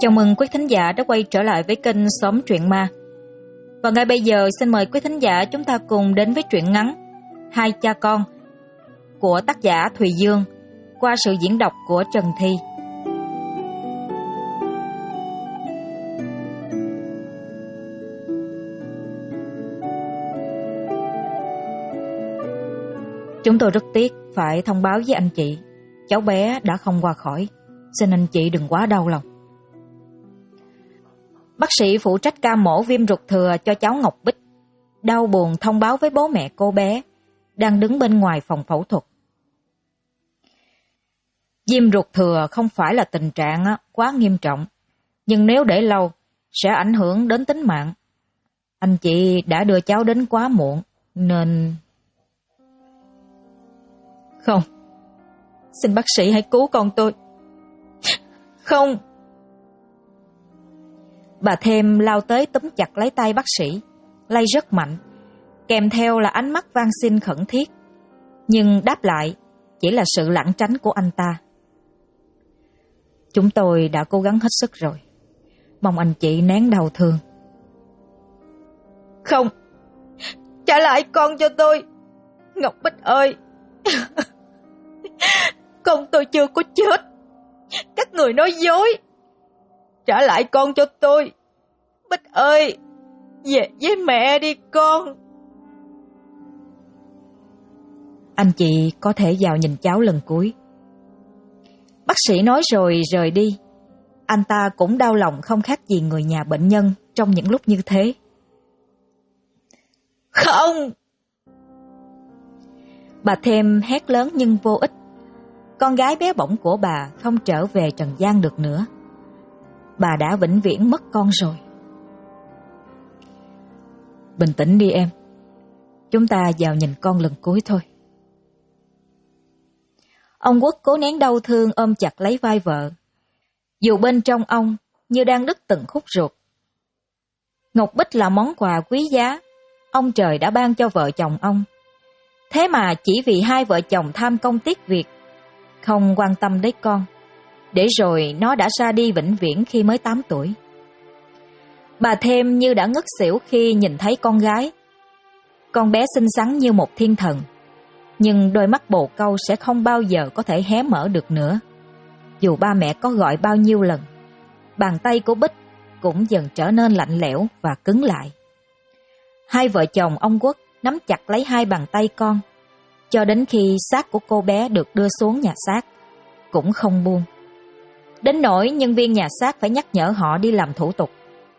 Chào mừng quý thính giả đã quay trở lại với kênh Xóm Truyện Ma. Và ngay bây giờ xin mời quý thính giả chúng ta cùng đến với truyện ngắn Hai Cha Con của tác giả Thùy Dương qua sự diễn đọc của Trần Thi. Chúng tôi rất tiếc phải thông báo với anh chị, cháu bé đã không qua khỏi. Xin anh chị đừng quá đau lòng. Bác sĩ phụ trách ca mổ viêm ruột thừa cho cháu Ngọc Bích đau buồn thông báo với bố mẹ cô bé đang đứng bên ngoài phòng phẫu thuật. Viêm ruột thừa không phải là tình trạng quá nghiêm trọng, nhưng nếu để lâu sẽ ảnh hưởng đến tính mạng. Anh chị đã đưa cháu đến quá muộn nên... Không, xin bác sĩ hãy cứu con tôi. Không. Bà Thêm lao tới túm chặt lấy tay bác sĩ, lay rất mạnh, kèm theo là ánh mắt van xin khẩn thiết. Nhưng đáp lại chỉ là sự lảng tránh của anh ta. Chúng tôi đã cố gắng hết sức rồi, mong anh chị nén đau thương. Không, trả lại con cho tôi, Ngọc Bích ơi. Con tôi chưa có chết, các người nói dối. Trả lại con cho tôi, Bích ơi, về với mẹ đi con. Anh chị có thể vào nhìn cháu lần cuối. Bác sĩ nói rồi rời đi. Anh ta cũng đau lòng không khác gì người nhà bệnh nhân trong những lúc như thế. Không! Bà Thêm hét lớn nhưng vô ích. Con gái bé bỏng của bà không trở về trần gian được nữa. Bà đã vĩnh viễn mất con rồi. Bình tĩnh đi em. Chúng ta vào nhìn con lần cuối thôi. Ông Quốc cố nén đau thương ôm chặt lấy vai vợ, dù bên trong ông như đang đứt từng khúc ruột. Ngọc Bích là món quà quý giá ông trời đã ban cho vợ chồng ông. Thế mà chỉ vì hai vợ chồng tham công tiếc việc, không quan tâm đến con, để rồi nó đã ra đi vĩnh viễn khi mới 8 tuổi. Bà Thêm như đã ngất xỉu khi nhìn thấy con gái. Con bé xinh xắn như một thiên thần, nhưng đôi mắt bồ câu sẽ không bao giờ có thể hé mở được nữa. Dù ba mẹ có gọi bao nhiêu lần, bàn tay của Bích cũng dần trở nên lạnh lẽo và cứng lại. Hai vợ chồng ông Quốc nắm chặt lấy hai bàn tay con, cho đến khi xác của cô bé được đưa xuống nhà xác, cũng không buông. Đến nỗi nhân viên nhà xác phải nhắc nhở họ đi làm thủ tục.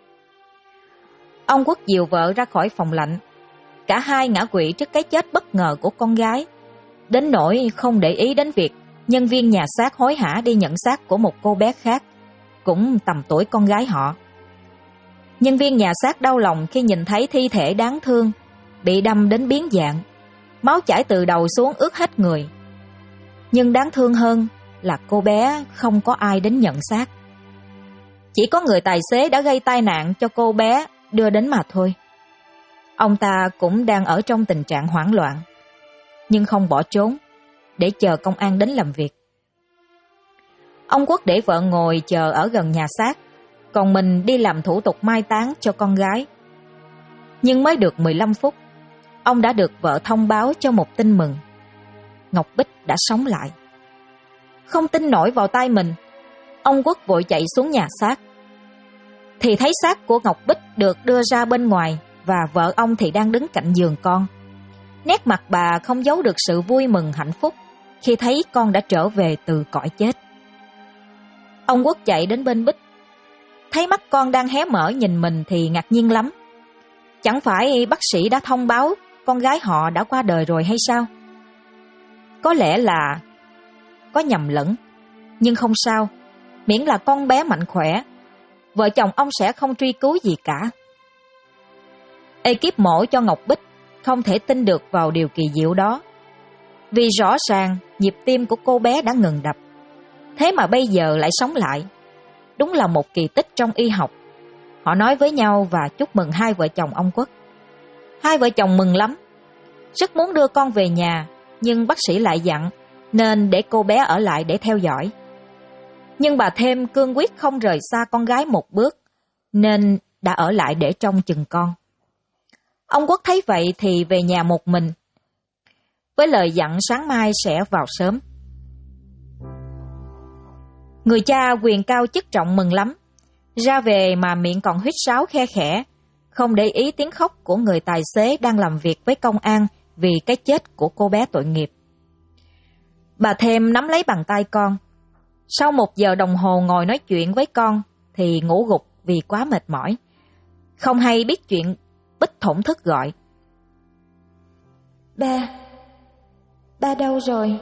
Ông Quốc dìu vợ ra khỏi phòng lạnh. Cả hai ngã quỵ trước cái chết bất ngờ của con gái, đến nỗi không để ý đến việc nhân viên nhà xác hối hả đi nhận xác của một cô bé khác, cũng tầm tuổi con gái họ. Nhân viên nhà xác đau lòng khi nhìn thấy thi thể đáng thương bị đâm đến biến dạng, máu chảy từ đầu xuống ướt hết người. Nhưng đáng thương hơn là cô bé không có ai đến nhận xác. Chỉ có người tài xế đã gây tai nạn cho cô bé đưa đến mà thôi. Ông ta cũng đang ở trong tình trạng hoảng loạn, nhưng không bỏ trốn để chờ công an đến làm việc. Ông Quốc để vợ ngồi chờ ở gần nhà xác, còn mình đi làm thủ tục mai táng cho con gái. Nhưng mới được 15 phút, ông đã được vợ thông báo cho một tin mừng. Ngọc Bích đã sống lại. Không tin nổi vào tai mình, ông Quốc vội chạy xuống nhà xác. Thì thấy xác của Ngọc Bích được đưa ra bên ngoài, và vợ ông thì đang đứng cạnh giường con. Nét mặt bà không giấu được sự vui mừng hạnh phúc khi thấy con đã trở về từ cõi chết. Ông Quốc chạy đến bên Bích, thấy mắt con đang hé mở nhìn mình thì ngạc nhiên lắm. Chẳng phải bác sĩ đã thông báo con gái họ đã qua đời rồi hay sao? Có lẽ là có nhầm lẫn, nhưng không sao, miễn là con bé mạnh khỏe, vợ chồng ông sẽ không truy cứu gì cả. Ekip mổ cho Ngọc Bích không thể tin được vào điều kỳ diệu đó, vì rõ ràng nhịp tim của cô bé đã ngừng đập, thế mà bây giờ lại sống lại. Đúng là một kỳ tích trong y học. Họ nói với nhau và chúc mừng hai vợ chồng ông Quốc. Hai vợ chồng mừng lắm, rất muốn đưa con về nhà, nhưng bác sĩ lại dặn nên để cô bé ở lại để theo dõi. Nhưng bà Thêm cương quyết không rời xa con gái một bước, nên đã ở lại để trông chừng con. Ông Quốc thấy vậy thì về nhà một mình, với lời dặn sáng mai sẽ vào sớm. Người cha quyền cao chức trọng mừng lắm, ra về mà miệng còn huýt sáo khe khẽ, không để ý tiếng khóc của người tài xế đang làm việc với công an vì cái chết của cô bé tội nghiệp. Bà Thêm nắm lấy bàn tay con. Sau 1 giờ đồng hồ ngồi nói chuyện với con thì ngủ gục vì quá mệt mỏi. Không hay biết chuyện, Bích thổn thức gọi: Ba đâu rồi?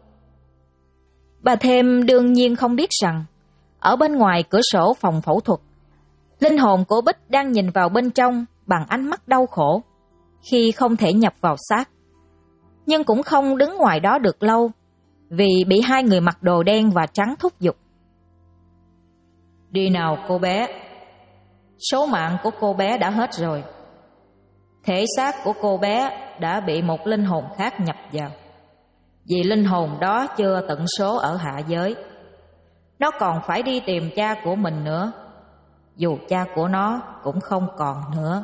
Bà Thêm đương nhiên không biết rằng, ở bên ngoài cửa sổ phòng phẫu thuật, linh hồn của Bích đang nhìn vào bên trong bằng ánh mắt đau khổ khi không thể nhập vào xác. Nhưng cũng không đứng ngoài đó được lâu, vì bị 2 người mặc đồ đen và trắng thúc giục. Đi nào cô bé, số mạng của cô bé đã hết rồi. Thể xác của cô bé đã bị một linh hồn khác nhập vào, vì linh hồn đó chưa tận số ở hạ giới. Nó còn phải đi tìm cha của mình nữa, dù cha của nó cũng không còn nữa.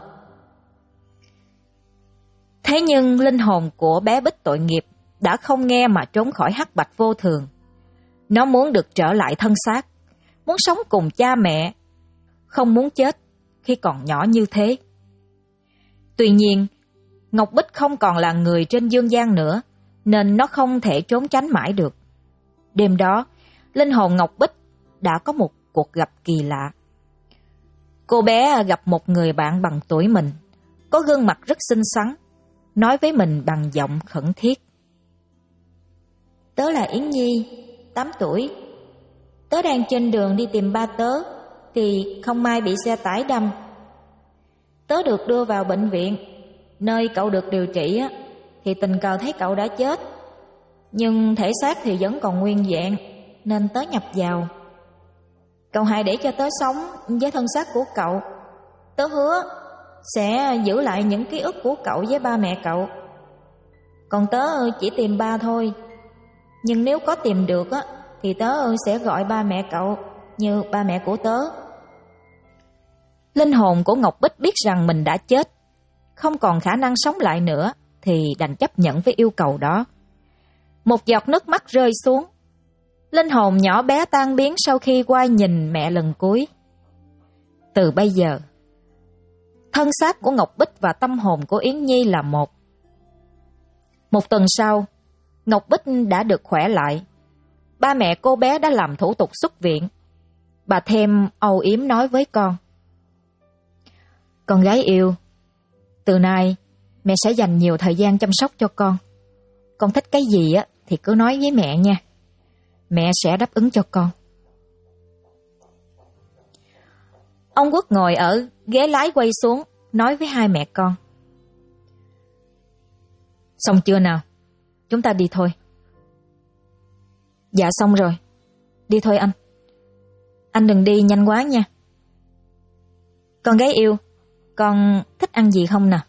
Thế nhưng linh hồn của bé Bích tội nghiệp đã không nghe mà trốn khỏi hắc bạch vô thường. Nó muốn được trở lại thân xác, muốn sống cùng cha mẹ, không muốn chết khi còn nhỏ như thế. Tuy nhiên, Ngọc Bích không còn là người trên dương gian nữa, nên nó không thể trốn tránh mãi được. Đêm đó, linh hồn Ngọc Bích đã có một cuộc gặp kỳ lạ. Cô bé gặp một người bạn bằng tuổi mình, có gương mặt rất xinh xắn, nói với mình bằng giọng khẩn thiết: Tớ là Yến Nhi, 8 tuổi. Tớ đang trên đường đi tìm ba tớ thì không may bị xe tải đâm. Tớ được đưa vào bệnh viện, nơi cậu được điều trị thì tình cờ thấy cậu đã chết, nhưng thể xác thì vẫn còn nguyên vẹn, nên tớ nhập vào. Cậu hãy để cho tớ sống với thân xác của cậu. Tớ hứa sẽ giữ lại những ký ức của cậu với ba mẹ cậu. Còn tớ chỉ tìm ba thôi, nhưng nếu có tìm được thì tớ sẽ gọi ba mẹ cậu như ba mẹ của tớ. Linh hồn của Ngọc Bích biết rằng mình đã chết, không còn khả năng sống lại nữa, thì đành chấp nhận với yêu cầu đó. Một giọt nước mắt rơi xuống. Linh hồn nhỏ bé tan biến sau khi quay nhìn mẹ lần cuối. Từ bây giờ, thân xác của Ngọc Bích và tâm hồn của Yến Nhi là một. 1 tuần sau, Ngọc Bích đã được khỏe lại. Ba mẹ cô bé đã làm thủ tục xuất viện. Bà Thêm âu yếm nói với con: Con gái yêu, từ nay mẹ sẽ dành nhiều thời gian chăm sóc cho con. Con thích cái gì thì cứ nói với mẹ nha. Mẹ sẽ đáp ứng cho con. Ông Quốc ngồi ở ghế lái quay xuống, nói với 2 mẹ con: Xong chưa nào? Chúng ta đi thôi. Dạ xong rồi. Đi thôi anh. Anh đừng đi nhanh quá nha. Con gái yêu, con thích ăn gì không nè?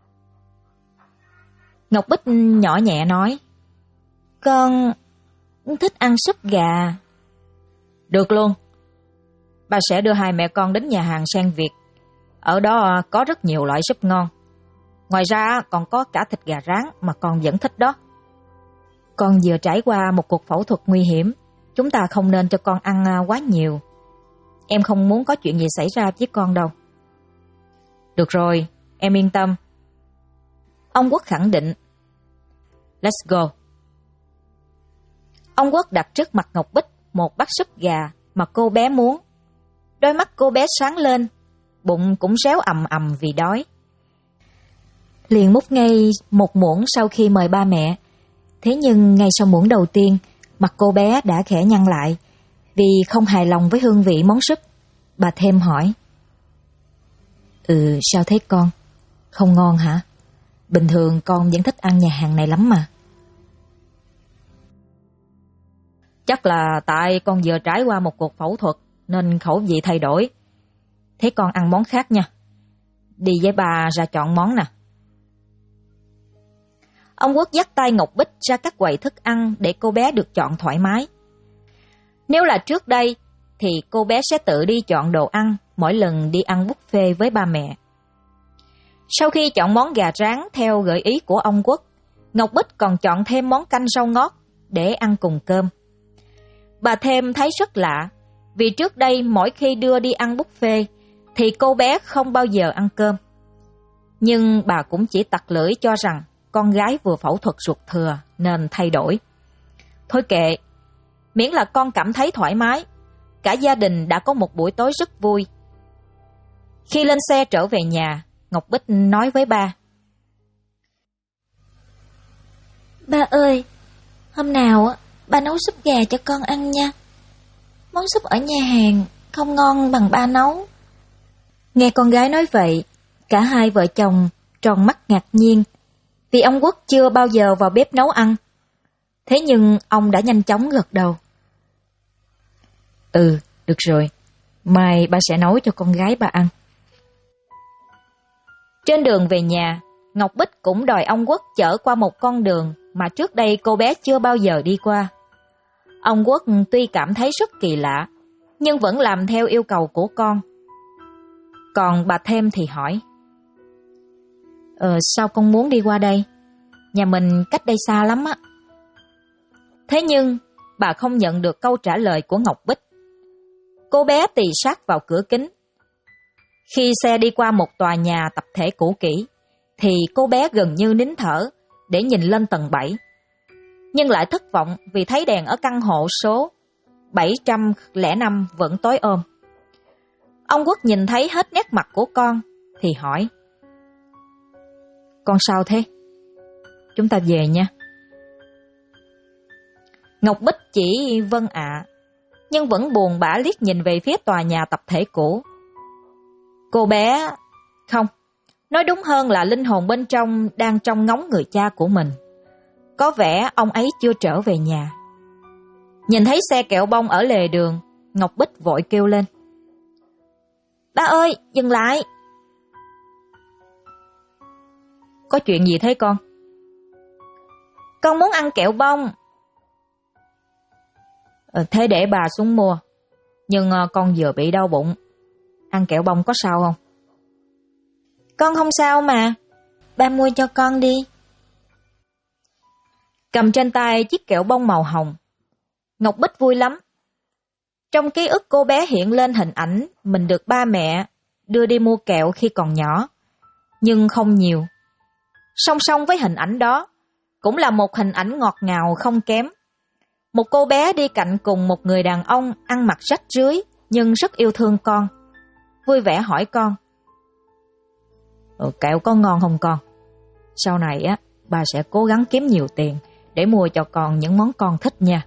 Ngọc Bích nhỏ nhẹ nói: Con thích ăn súp gà. Được luôn. Ba sẽ đưa 2 mẹ con đến nhà hàng Sen Việt. Ở đó có rất nhiều loại súp ngon. Ngoài ra còn có cả thịt gà rán mà con vẫn thích đó. Con vừa trải qua một cuộc phẫu thuật nguy hiểm, chúng ta không nên cho con ăn quá nhiều. Em không muốn có chuyện gì xảy ra với con đâu. Được rồi, em yên tâm. Ông Quốc khẳng định. Let's go. Ông Quốc đặt trước mặt Ngọc Bích một bát súp gà mà cô bé muốn. Đôi mắt cô bé sáng lên, bụng cũng réo ầm ầm vì đói. Liền múc ngay một muỗng sau khi mời ba mẹ. Thế nhưng ngay sau muỗng đầu tiên, mặt cô bé đã khẽ nhăn lại vì không hài lòng với hương vị món súp. Bà Thêm hỏi: Sao thế con? Không ngon hả? Bình thường con vẫn thích ăn nhà hàng này lắm mà. Chắc là tại con vừa trải qua một cuộc phẫu thuật nên khẩu vị thay đổi. Thế con ăn món khác nha. Đi với bà ra chọn món nè. Ông Quốc dắt tay Ngọc Bích ra các quầy thức ăn để cô bé được chọn thoải mái. Nếu là trước đây thì cô bé sẽ tự đi chọn đồ ăn mỗi lần đi ăn buffet với ba mẹ. Sau khi chọn món gà rán theo gợi ý của ông Quốc, Ngọc Bích còn chọn thêm món canh rau ngót để ăn cùng cơm. Bà Thêm thấy rất lạ, vì trước đây mỗi khi đưa đi ăn buffet thì cô bé không bao giờ ăn cơm. Nhưng bà cũng chỉ tặc lưỡi cho rằng con gái vừa phẫu thuật ruột thừa nên thay đổi. Thôi kệ, miễn là con cảm thấy thoải mái, cả gia đình đã có một buổi tối rất vui. Khi lên xe trở về nhà, Ngọc Bích nói với ba. Ba ơi, hôm nào ba nấu súp gà cho con ăn nha. Món súp ở nhà hàng không ngon bằng ba nấu. Nghe con gái nói vậy, cả hai vợ chồng tròn mắt ngạc nhiên, vì ông Quốc chưa bao giờ vào bếp nấu ăn. Thế nhưng ông đã nhanh chóng gật đầu. Ừ, được rồi, mai ba sẽ nấu cho con gái ba ăn. Trên đường về nhà, Ngọc Bích cũng đòi ông Quốc chở qua một con đường mà trước đây cô bé chưa bao giờ đi qua. Ông Quốc tuy cảm thấy rất kỳ lạ, nhưng vẫn làm theo yêu cầu của con. Còn bà Thêm thì hỏi. Sao con muốn đi qua đây? Nhà mình cách đây xa lắm á. Thế nhưng, bà không nhận được câu trả lời của Ngọc Bích. Cô bé tì sát vào cửa kính. Khi xe đi qua một tòa nhà tập thể cũ kỹ, thì cô bé gần như nín thở để nhìn lên tầng 7. Nhưng lại thất vọng vì thấy đèn ở căn hộ số 705 vẫn tối om. Ông Quốc nhìn thấy hết nét mặt của con thì hỏi. Con sao thế? Chúng ta về nha. Ngọc Bích chỉ vâng ạ, nhưng vẫn buồn bã liếc nhìn về phía tòa nhà tập thể cũ. Cô bé... Không, nói đúng hơn là linh hồn bên trong đang trông ngóng người cha của mình. Có vẻ ông ấy chưa trở về nhà. Nhìn thấy xe kẹo bông ở lề đường, Ngọc Bích vội kêu lên. Ba ơi, dừng lại! Có chuyện gì thế con? Con muốn ăn kẹo bông. Thế để bà xuống mua. Nhưng con vừa bị đau bụng. Ăn kẹo bông có sao không? Con không sao mà. Ba mua cho con đi. Cầm trên tay chiếc kẹo bông màu hồng, Ngọc Bích vui lắm. Trong ký ức cô bé hiện lên hình ảnh mình được ba mẹ đưa đi mua kẹo khi còn nhỏ, nhưng không nhiều. Song song với hình ảnh đó, cũng là một hình ảnh ngọt ngào không kém. Một cô bé đi cạnh cùng một người đàn ông ăn mặc rách rưới nhưng rất yêu thương con. Vui vẻ hỏi con. Kẹo có ngon không con? Sau này ba sẽ cố gắng kiếm nhiều tiền để mua cho con những món con thích nha.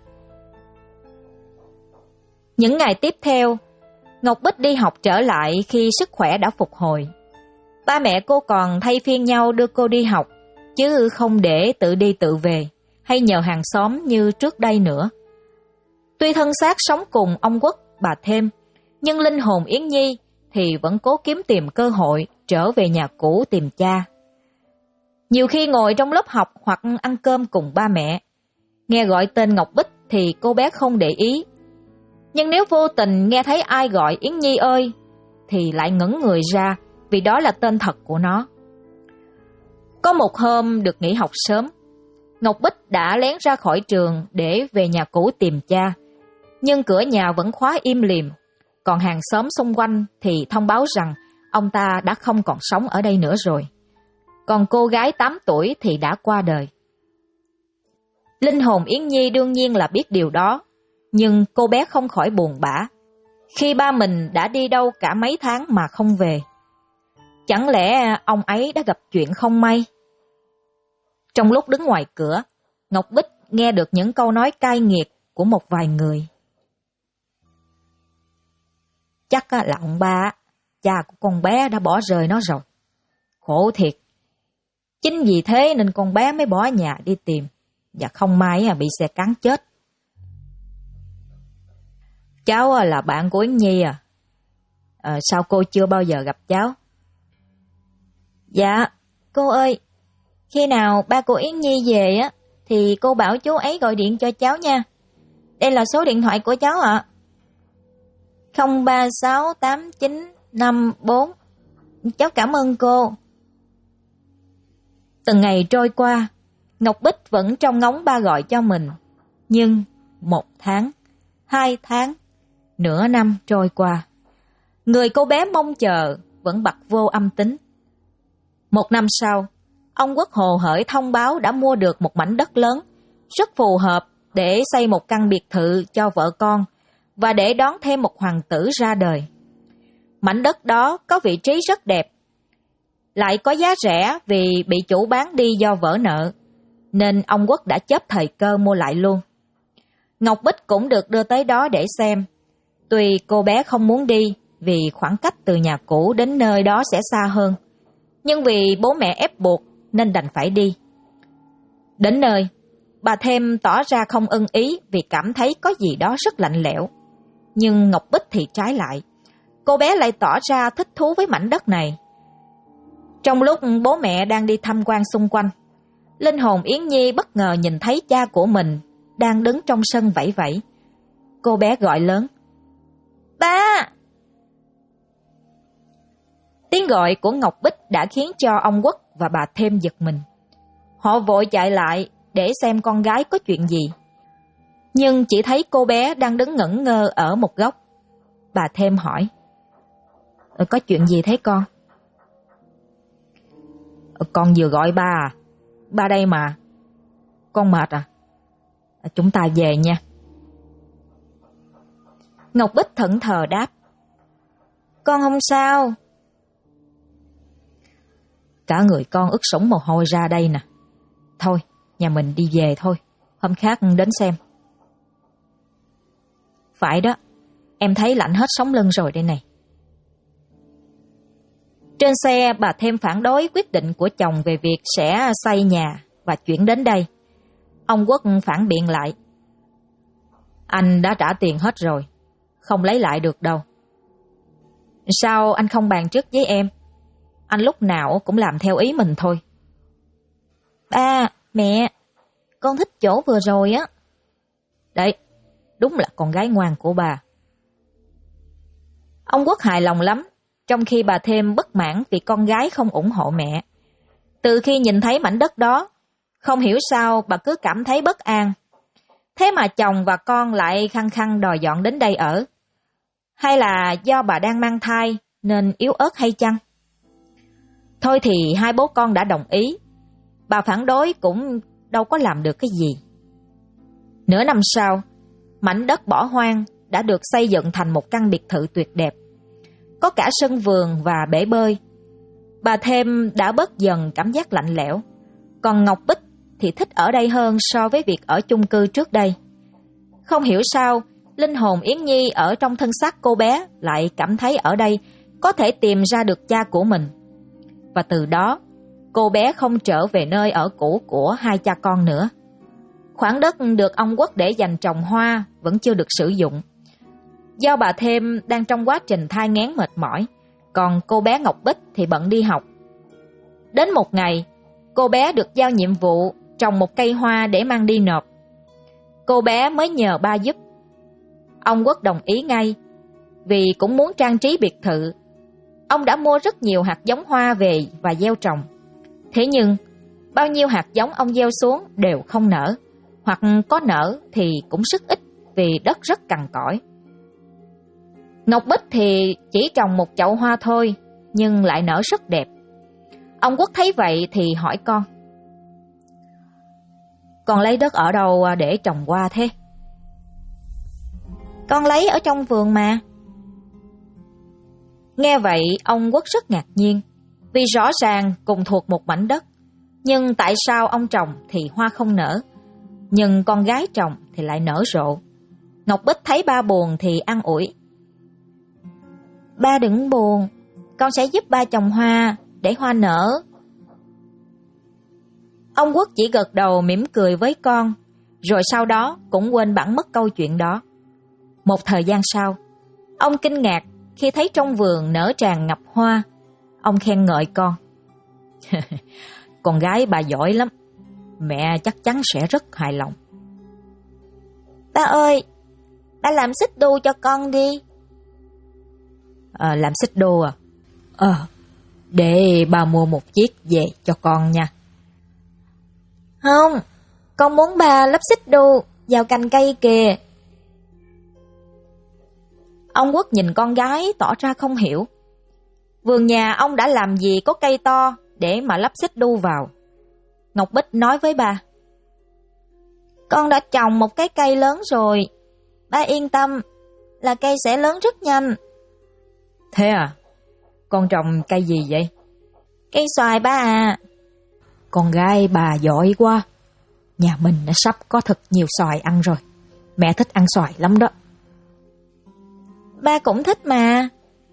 Những ngày tiếp theo, Ngọc Bích đi học trở lại khi sức khỏe đã phục hồi. Ba mẹ cô còn thay phiên nhau đưa cô đi học, chứ không để tự đi tự về hay nhờ hàng xóm như trước đây nữa. Tuy thân xác sống cùng ông Quốc, bà Thêm, nhưng linh hồn Yến Nhi thì vẫn cố kiếm tìm cơ hội trở về nhà cũ tìm cha. Nhiều khi ngồi trong lớp học hoặc ăn cơm cùng ba mẹ, nghe gọi tên Ngọc Bích thì cô bé không để ý. Nhưng nếu vô tình nghe thấy ai gọi Yến Nhi ơi, thì lại ngẩn người ra vì đó là tên thật của nó. Có một hôm được nghỉ học sớm, Ngọc Bích đã lén ra khỏi trường để về nhà cũ tìm cha. Nhưng cửa nhà vẫn khóa im lìm, còn hàng xóm xung quanh thì thông báo rằng ông ta đã không còn sống ở đây nữa rồi. Còn cô gái 8 tuổi thì đã qua đời. Linh hồn Yến Nhi đương nhiên là biết điều đó, nhưng cô bé không khỏi buồn bã khi ba mình đã đi đâu cả mấy tháng mà không về. Chẳng lẽ ông ấy đã gặp chuyện không may? Trong lúc đứng ngoài cửa, Ngọc Bích nghe được những câu nói cay nghiệt của một vài người. Chắc là ông ba, cha của con bé đã bỏ rơi nó rồi. Khổ thiệt. Chính vì thế nên con bé mới bỏ nhà đi tìm, và không may bị xe cán chết. Cháu là bạn của Yến Nhi à? Sao cô chưa bao giờ gặp cháu? Dạ, cô ơi, khi nào ba của Yến Nhi về thì cô bảo chú ấy gọi điện cho cháu nha. Đây là số điện thoại của cháu ạ. 036895 Cháu cảm ơn cô. Từng ngày trôi qua, Ngọc Bích vẫn trông ngóng ba gọi cho mình. Nhưng 1 tháng, 2 tháng, nửa năm trôi qua, người cô bé mong chờ vẫn bặt vô âm tín. 1 năm sau, ông Quốc hồ hởi thông báo đã mua được một mảnh đất lớn, rất phù hợp để xây một căn biệt thự cho vợ con và để đón thêm một hoàng tử ra đời. Mảnh đất đó có vị trí rất đẹp, lại có giá rẻ vì bị chủ bán đi do vỡ nợ, nên ông Quốc đã chớp thời cơ mua lại luôn. Ngọc Bích cũng được đưa tới đó để xem. Tuy cô bé không muốn đi vì khoảng cách từ nhà cũ đến nơi đó sẽ xa hơn, nhưng vì bố mẹ ép buộc nên đành phải đi. Đến nơi, bà Thêm tỏ ra không ưng ý vì cảm thấy có gì đó rất lạnh lẽo. Nhưng Ngọc Bích thì trái lại. Cô bé lại tỏ ra thích thú với mảnh đất này. Trong lúc bố mẹ đang đi tham quan xung quanh, linh hồn Yến Nhi bất ngờ nhìn thấy cha của mình đang đứng trong sân vẫy vẫy. Cô bé gọi lớn: "Ba!" Tiếng gọi của Ngọc Bích đã khiến cho ông Quốc và bà Thêm giật mình. Họ vội chạy lại để xem con gái có chuyện gì. Nhưng chỉ thấy cô bé đang đứng ngẩn ngơ ở một góc. Bà Thêm hỏi: "Có chuyện gì thế con?" "Con vừa gọi ba à? Ba đây mà. Con mệt à? Chúng ta về nha." Ngọc Bích thẫn thờ đáp: "Con không sao." "Cả người con ướt sũng mồ hôi ra đây nè. Thôi, nhà mình đi về thôi, hôm khác đến xem." "Phải đó, em thấy lạnh hết sống lưng rồi đây này." Trên xe, bà Thêm phản đối quyết định của chồng về việc sẽ xây nhà và chuyển đến đây. Ông Quốc phản biện lại: "Anh đã trả tiền hết rồi, không lấy lại được đâu." "Sao anh không bàn trước với em? Anh lúc nào cũng làm theo ý mình thôi." "Ba, mẹ, con thích chỗ vừa rồi á." "Đấy, đúng là con gái ngoan của bà." Ông Quốc hài lòng lắm, trong khi bà Thêm bất mãn vì con gái không ủng hộ mẹ. Từ khi nhìn thấy mảnh đất đó, không hiểu sao bà cứ cảm thấy bất an. Thế mà chồng và con lại khăng khăng đòi dọn đến đây ở. Hay là do bà đang mang thai nên yếu ớt hay chăng? Thôi thì hai bố con đã đồng ý. Bà phản đối cũng đâu có làm được cái gì. Nửa năm sau, mảnh đất bỏ hoang đã được xây dựng thành một căn biệt thự tuyệt đẹp. Có cả sân vườn và bể bơi. Bà Thêm đã bớt dần cảm giác lạnh lẽo. Còn Ngọc Bích thì thích ở đây hơn so với việc ở chung cư trước đây. Không hiểu sao, linh hồn Yến Nhi ở trong thân xác cô bé lại cảm thấy ở đây có thể tìm ra được cha của mình. Và từ đó, cô bé không trở về nơi ở cũ của hai cha con nữa. Khoảng đất được ông Quốc để dành trồng hoa vẫn chưa được sử dụng. Do bà Thêm đang trong quá trình thai nghén mệt mỏi, còn cô bé Ngọc Bích thì bận đi học. Đến một ngày, cô bé được giao nhiệm vụ trồng một cây hoa để mang đi nộp. Cô bé mới nhờ ba giúp. Ông Quốc đồng ý ngay, vì cũng muốn trang trí biệt thự. Ông đã mua rất nhiều hạt giống hoa về và gieo trồng. Thế nhưng, bao nhiêu hạt giống ông gieo xuống đều không nở, hoặc có nở thì cũng rất ít vì đất rất cằn cỗi. Ngọc Bích thì chỉ trồng một chậu hoa thôi, nhưng lại nở rất đẹp. Ông Quốc thấy vậy thì hỏi con: "Con lấy đất ở đâu để trồng hoa thế?" "Con lấy ở trong vườn mà." Nghe vậy, ông Quốc rất ngạc nhiên, vì rõ ràng cùng thuộc một mảnh đất. Nhưng tại sao ông trồng thì hoa không nở, nhưng con gái trồng thì lại nở rộ? Ngọc Bích thấy ba buồn thì an ủi: "Ba đừng buồn, con sẽ giúp ba trồng hoa để hoa nở." Ông Quốc chỉ gật đầu mỉm cười với con, rồi sau đó cũng quên bẵng mất câu chuyện đó. Một thời gian sau, ông kinh ngạc khi thấy trong vườn nở tràn ngập hoa. Ông khen ngợi con: "Con gái bà giỏi lắm, mẹ chắc chắn sẽ rất hài lòng." "Ba ơi, ba làm xích đu cho con đi. Làm xích đu à? Để ba mua một chiếc về cho con nha. Không, con muốn ba lắp xích đu vào cành cây kìa. Ông Quốc nhìn con gái tỏ ra không hiểu. Vườn nhà ông đã làm gì có cây to để mà lắp xích đu vào. Ngọc Bích nói với ba. Con đã trồng một cái cây lớn rồi. Ba yên tâm là cây sẽ lớn rất nhanh. Thế à? Con trồng cây gì vậy? Cây xoài ba à. Con gái bà giỏi quá. Nhà mình đã sắp có thật nhiều xoài ăn rồi. Mẹ thích ăn xoài lắm đó. Ba cũng thích mà.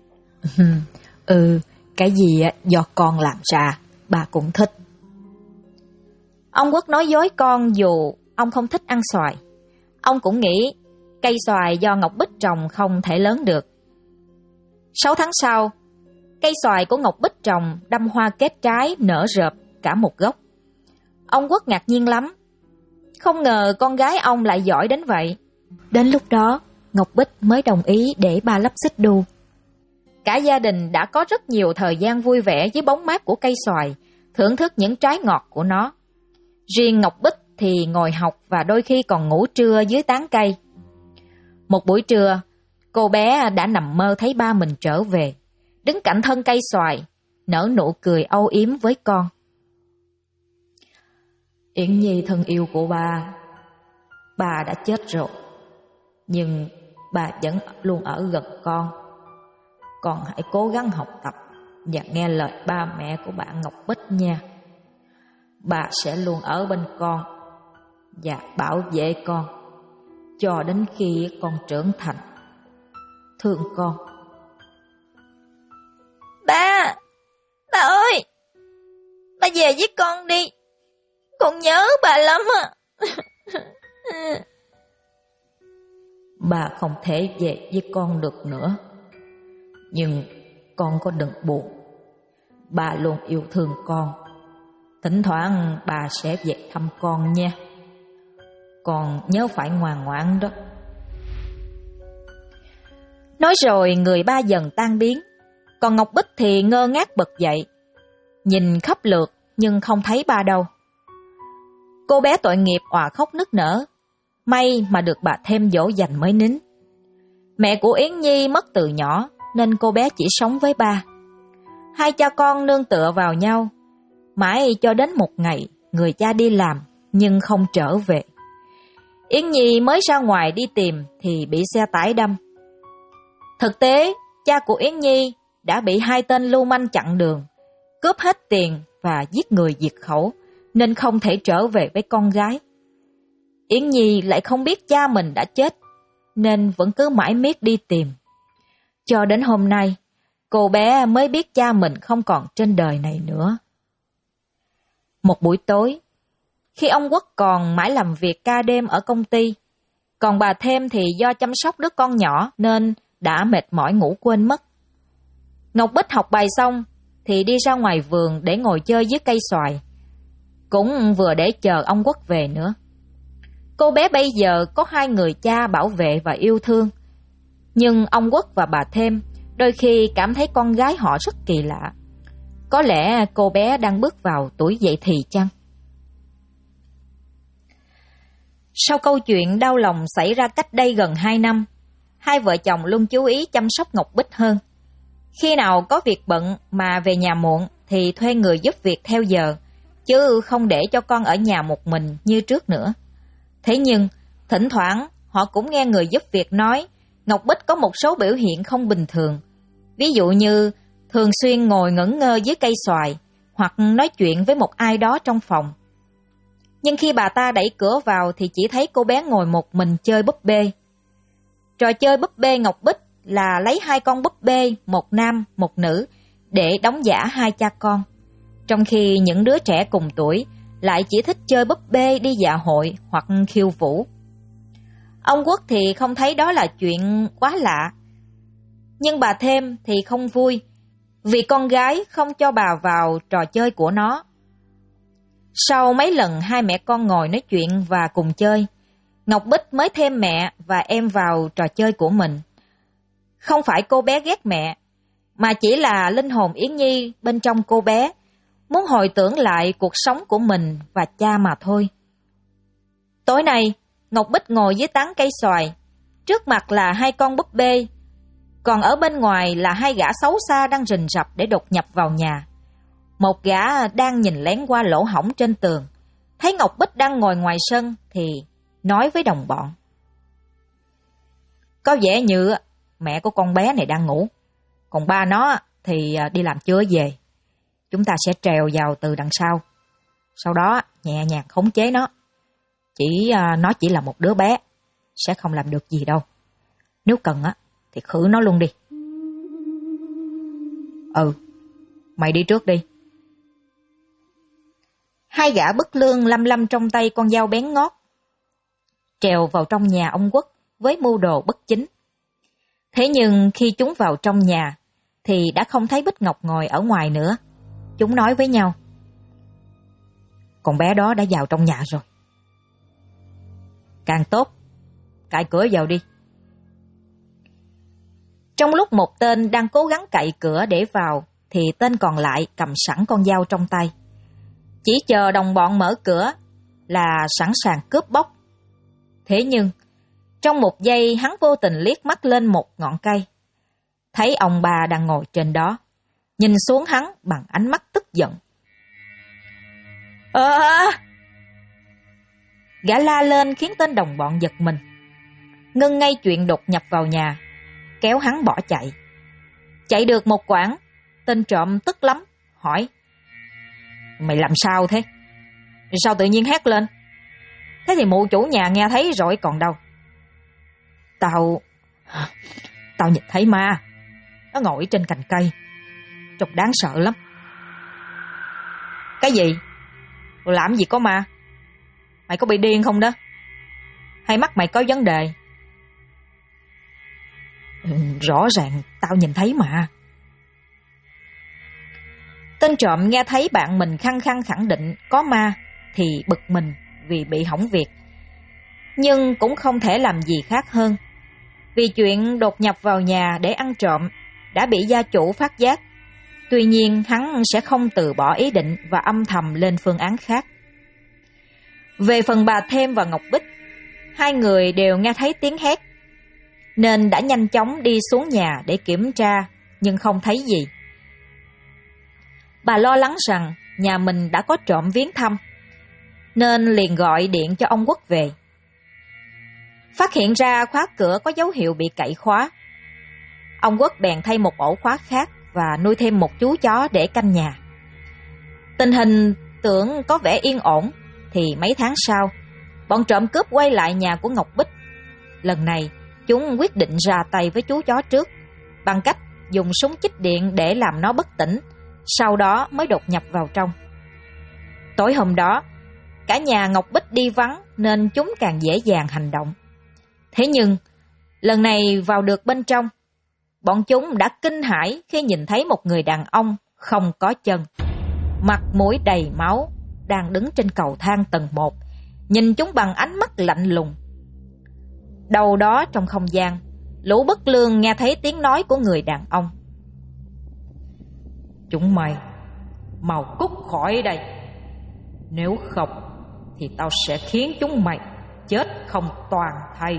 Cái gì do con làm ra, bà cũng thích. Ông Quốc nói dối con dù ông không thích ăn xoài. Ông cũng nghĩ cây xoài do Ngọc Bích trồng không thể lớn được. 6 tháng sau, cây xoài của Ngọc Bích trồng đâm hoa kết trái nở rợp cả một gốc. Ông Quốc ngạc nhiên lắm. Không ngờ con gái ông lại giỏi đến vậy. Đến lúc đó, Ngọc Bích mới đồng ý để ba lắp xích đu. Cả gia đình đã có rất nhiều thời gian vui vẻ dưới bóng mát của cây xoài, thưởng thức những trái ngọt của nó. Riêng Ngọc Bích thì ngồi học và đôi khi còn ngủ trưa dưới tán cây. Một buổi trưa, cô bé đã nằm mơ thấy ba mình trở về, đứng cạnh thân cây xoài, nở nụ cười âu yếm với con. Yến Nhi thân yêu của ba đã chết rồi, nhưng ba vẫn luôn ở gần con. Con hãy cố gắng học tập và nghe lời ba mẹ của bạn Ngọc Bích nha. Ba sẽ luôn ở bên con và bảo vệ con cho đến khi con trưởng thành. Thương con. Ba ơi, ba về với con đi. Con nhớ ba lắm à. Ba không thể về với con được nữa. Nhưng con có đừng buồn. Ba luôn yêu thương con. Thỉnh thoảng ba sẽ về thăm con nha. Con nhớ phải ngoan ngoãn đó. Nói rồi người ba dần tan biến. Còn Ngọc Bích thì ngơ ngác bật dậy, nhìn khắp lượt nhưng không thấy ba đâu. Cô bé tội nghiệp òa khóc nức nở. May mà được bà thêm dỗ dành mới nín. Mẹ của Yến Nhi mất từ nhỏ nên cô bé chỉ sống với ba. Hai cha con nương tựa vào nhau, mãi cho đến một ngày người cha đi làm nhưng không trở về. Yến Nhi mới ra ngoài đi tìm thì bị xe tải đâm. Thực tế, cha của Yến Nhi đã bị 2 tên lưu manh chặn đường, cướp hết tiền và giết người diệt khẩu, nên không thể trở về với con gái. Yến Nhi lại không biết cha mình đã chết, nên vẫn cứ mãi miết đi tìm. Cho đến hôm nay, cô bé mới biết cha mình không còn trên đời này nữa. Một buổi tối, khi ông Quốc còn mãi làm việc ca đêm ở công ty, còn bà Thêm thì do chăm sóc đứa con nhỏ nên đã mệt mỏi ngủ quên mất. Ngọc Bích học bài xong thì đi ra ngoài vườn để ngồi chơi dưới cây xoài, cũng vừa để chờ ông Quốc về nữa. Cô bé bây giờ có 2 người cha bảo vệ và yêu thương, nhưng ông Quốc và bà Thêm đôi khi cảm thấy con gái họ rất kỳ lạ. Có lẽ cô bé đang bước vào tuổi dậy thì chăng? Sau câu chuyện đau lòng xảy ra cách đây gần 2 năm, hai vợ chồng luôn chú ý chăm sóc Ngọc Bích hơn. Khi nào có việc bận mà về nhà muộn thì thuê người giúp việc theo giờ, chứ không để cho con ở nhà một mình như trước nữa. Thế nhưng, thỉnh thoảng họ cũng nghe người giúp việc nói Ngọc Bích có một số biểu hiện không bình thường. Ví dụ như thường xuyên ngồi ngẩn ngơ dưới cây xoài hoặc nói chuyện với một ai đó trong phòng. Nhưng khi bà ta đẩy cửa vào thì chỉ thấy cô bé ngồi một mình chơi búp bê. Trò chơi búp bê Ngọc Bích là lấy 2 con búp bê, một nam, một nữ, để đóng giả 2 cha con. Trong khi những đứa trẻ cùng tuổi lại chỉ thích chơi búp bê đi dạ hội hoặc khiêu vũ. Ông Quốc thì không thấy đó là chuyện quá lạ. Nhưng bà Thêm thì không vui, vì con gái không cho bà vào trò chơi của nó. Sau mấy lần hai mẹ con ngồi nói chuyện và cùng chơi, Ngọc Bích mới thêm mẹ và em vào trò chơi của mình. Không phải cô bé ghét mẹ, mà chỉ là linh hồn Yến Nhi bên trong cô bé muốn hồi tưởng lại cuộc sống của mình và cha mà thôi. Tối nay, Ngọc Bích ngồi dưới tán cây xoài, trước mặt là 2 con búp bê, còn ở bên ngoài là 2 gã xấu xa đang rình rập để đột nhập vào nhà. Một gã đang nhìn lén qua lỗ hổng trên tường, thấy Ngọc Bích đang ngồi ngoài sân thì nói với đồng bọn: "Có vẻ như mẹ của con bé này đang ngủ, còn ba nó thì đi làm chưa về. Chúng ta sẽ trèo vào từ đằng sau đó nhẹ nhàng khống chế nó. Nó chỉ là một đứa bé, sẽ không làm được gì đâu. Nếu cần thì khử nó luôn đi." "Ừ, mày đi trước đi." 2 gã bất lương lăm lăm trong tay con dao bén ngót, trèo vào trong nhà ông Quốc với mưu đồ bất chính. Thế nhưng khi chúng vào trong nhà thì đã không thấy Bích Ngọc ngồi ở ngoài nữa. Chúng nói với nhau: "Con bé đó đã vào trong nhà rồi." "Càng tốt, cạy cửa vào đi." Trong lúc một tên đang cố gắng cạy cửa để vào thì tên còn lại cầm sẵn con dao trong tay, chỉ chờ đồng bọn mở cửa là sẵn sàng cướp bóc. Thế nhưng trong một giây hắn vô tình liếc mắt lên một ngọn cây, thấy ông bà đang ngồi trên đó, nhìn xuống hắn bằng ánh mắt tức giận. Gã la lên khiến tên đồng bọn giật mình, ngưng ngay chuyện đột nhập vào nhà, kéo hắn bỏ chạy. Chạy được một quãng, tên trộm tức lắm, hỏi: "Mày làm sao thế? Sao tự nhiên hét lên? Thế thì mụ chủ nhà nghe thấy rồi còn đâu." Tao nhìn thấy ma, nó ngồi trên cành cây, trông đáng sợ lắm." "Cái gì? Làm gì có ma? Mày có bị điên không đó? Hay mắt mày có vấn đề?" "Rõ ràng tao nhìn thấy mà." Tên trộm nghe thấy bạn mình khăng khăng khẳng định có ma thì bực mình vì bị hỏng việc, nhưng cũng không thể làm gì khác hơn, vì chuyện đột nhập vào nhà để ăn trộm đã bị gia chủ phát giác. Tuy nhiên hắn sẽ không từ bỏ ý định và âm thầm lên phương án khác. Về phần bà Thêm và Ngọc Bích, 2 người đều nghe thấy tiếng hét, nên đã nhanh chóng đi xuống nhà để kiểm tra, nhưng không thấy gì. Bà lo lắng rằng nhà mình đã có trộm viếng thăm, nên liền gọi điện cho ông Quốc về. Phát hiện ra khóa cửa có dấu hiệu bị cậy khóa, ông Quốc bèn thay một ổ khóa khác và nuôi thêm một chú chó để canh nhà. Tình hình tưởng có vẻ yên ổn thì mấy tháng sau, bọn trộm cướp quay lại nhà của Ngọc Bích. Lần này chúng quyết định ra tay với chú chó trước, bằng cách dùng súng chích điện để làm nó bất tỉnh, sau đó mới đột nhập vào trong. Tối hôm đó, cả nhà Ngọc Bích đi vắng nên chúng càng dễ dàng hành động. Thế nhưng lần này vào được bên trong, bọn chúng đã kinh hãi khi nhìn thấy một người đàn ông không có chân, mặt mũi đầy máu, đang đứng trên cầu thang tầng 1, nhìn chúng bằng ánh mắt lạnh lùng. Đâu đó trong không gian, lũ bất lương nghe thấy tiếng nói của người đàn ông: "Chúng mày mau cút khỏi đây, nếu không thì tao sẽ khiến chúng mày chết không toàn thây."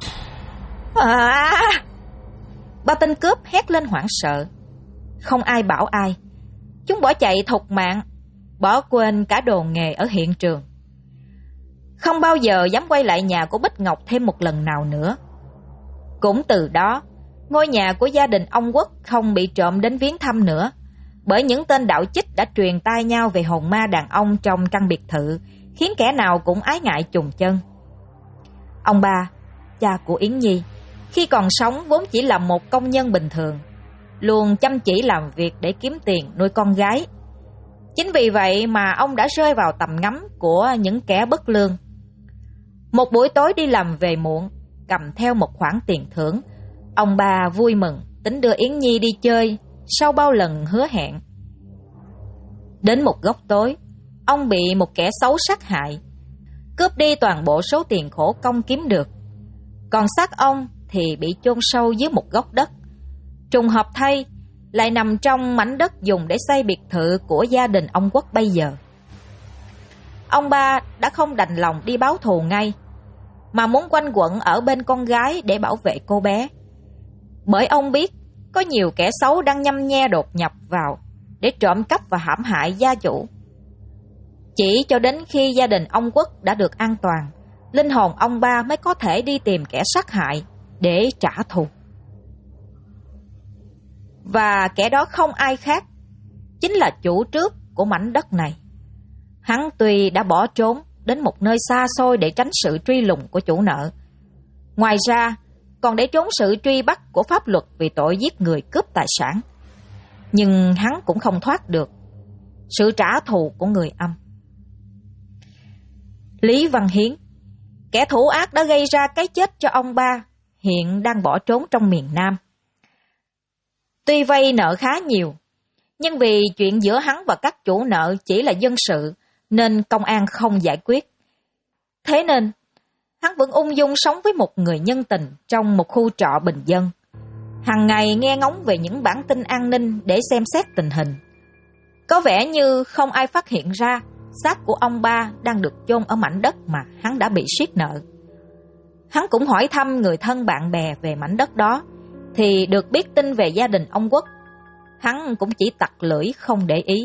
Ba tên cướp hét lên hoảng sợ. Không ai bảo ai, chúng bỏ chạy thục mạng, bỏ quên cả đồ nghề ở hiện trường. Không bao giờ dám quay lại nhà của Bích Ngọc thêm một lần nào nữa. Cũng từ đó, ngôi nhà của gia đình ông Quốc không bị trộm đến viếng thăm nữa, bởi những tên đạo chích đã truyền tai nhau về hồn ma đàn ông trong căn biệt thự, khiến kẻ nào cũng ái ngại chùng chân. Ông ba, cha của Yến Nhi, khi còn sống vốn chỉ là một công nhân bình thường, luôn chăm chỉ làm việc để kiếm tiền nuôi con gái. Chính vì vậy mà ông đã rơi vào tầm ngắm của những kẻ bất lương. Một buổi tối đi làm về muộn, cầm theo một khoản tiền thưởng, ông bà vui mừng tính đưa Yến Nhi đi chơi sau bao lần hứa hẹn. Đến một góc tối, ông bị một kẻ xấu sát hại. cướp đi toàn bộ số tiền khổ công kiếm được. Còn xác ông thì bị chôn sâu dưới một góc đất. Trùng hợp thay, lại nằm trong mảnh đất dùng để xây biệt thự của gia đình ông Quốc bây giờ. Ông ba đã không đành lòng đi báo thù ngay, mà muốn quanh quẩn ở bên con gái để bảo vệ cô bé. Bởi ông biết có nhiều kẻ xấu đang nhăm nhe đột nhập vào để trộm cắp và hãm hại gia chủ. Chỉ cho đến khi gia đình ông Quốc đã được an toàn, linh hồn ông ba mới có thể đi tìm kẻ sát hại để trả thù. Và kẻ đó không ai khác, chính là chủ trước của mảnh đất này. Hắn tuy đã bỏ trốn đến một nơi xa xôi để tránh sự truy lùng của chủ nợ, ngoài ra còn để trốn sự truy bắt của pháp luật vì tội giết người cướp tài sản, nhưng hắn cũng không thoát được sự trả thù của người âm. Lý Văn Hiến, kẻ thủ ác đã gây ra cái chết cho ông ba, hiện đang bỏ trốn trong miền Nam. Tuy vay nợ khá nhiều, nhưng vì chuyện giữa hắn và các chủ nợ chỉ là dân sự nên công an không giải quyết. Thế nên, hắn vẫn ung dung sống với một người nhân tình trong một khu trọ bình dân. Hàng ngày nghe ngóng về những bản tin an ninh để xem xét tình hình. Có vẻ như không ai phát hiện ra xác của ông ba đang được chôn ở mảnh đất mà hắn đã bị siết nợ. Hắn cũng hỏi thăm người thân bạn bè về mảnh đất đó, thì được biết tin về gia đình ông Quốc. Hắn cũng chỉ tặc lưỡi không để ý.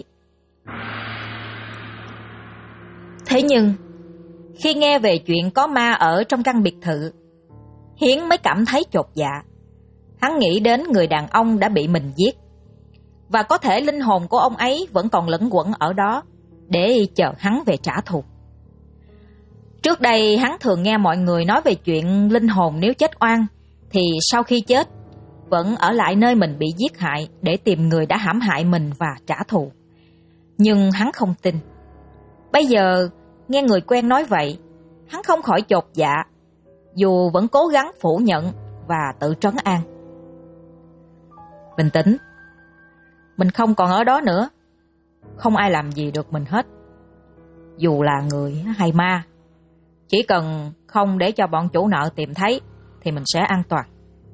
Thế nhưng, khi nghe về chuyện có ma ở trong căn biệt thự, Hiến mới cảm thấy chột dạ. Hắn nghĩ đến người đàn ông đã bị mình giết, và có thể linh hồn của ông ấy vẫn còn lẫn quẩn ở đó để chờ hắn về trả thù. Trước đây hắn thường nghe mọi người nói về chuyện linh hồn nếu chết oan thì sau khi chết vẫn ở lại nơi mình bị giết hại để tìm người đã hãm hại mình và trả thù. Nhưng hắn không tin. Bây giờ nghe người quen nói vậy, hắn không khỏi chột dạ, dù vẫn cố gắng phủ nhận và tự trấn an. Bình tĩnh, mình không còn ở đó nữa, không ai làm gì được mình hết. Dù là người hay ma, chỉ cần không để cho bọn chủ nợ tìm thấy thì mình sẽ an toàn.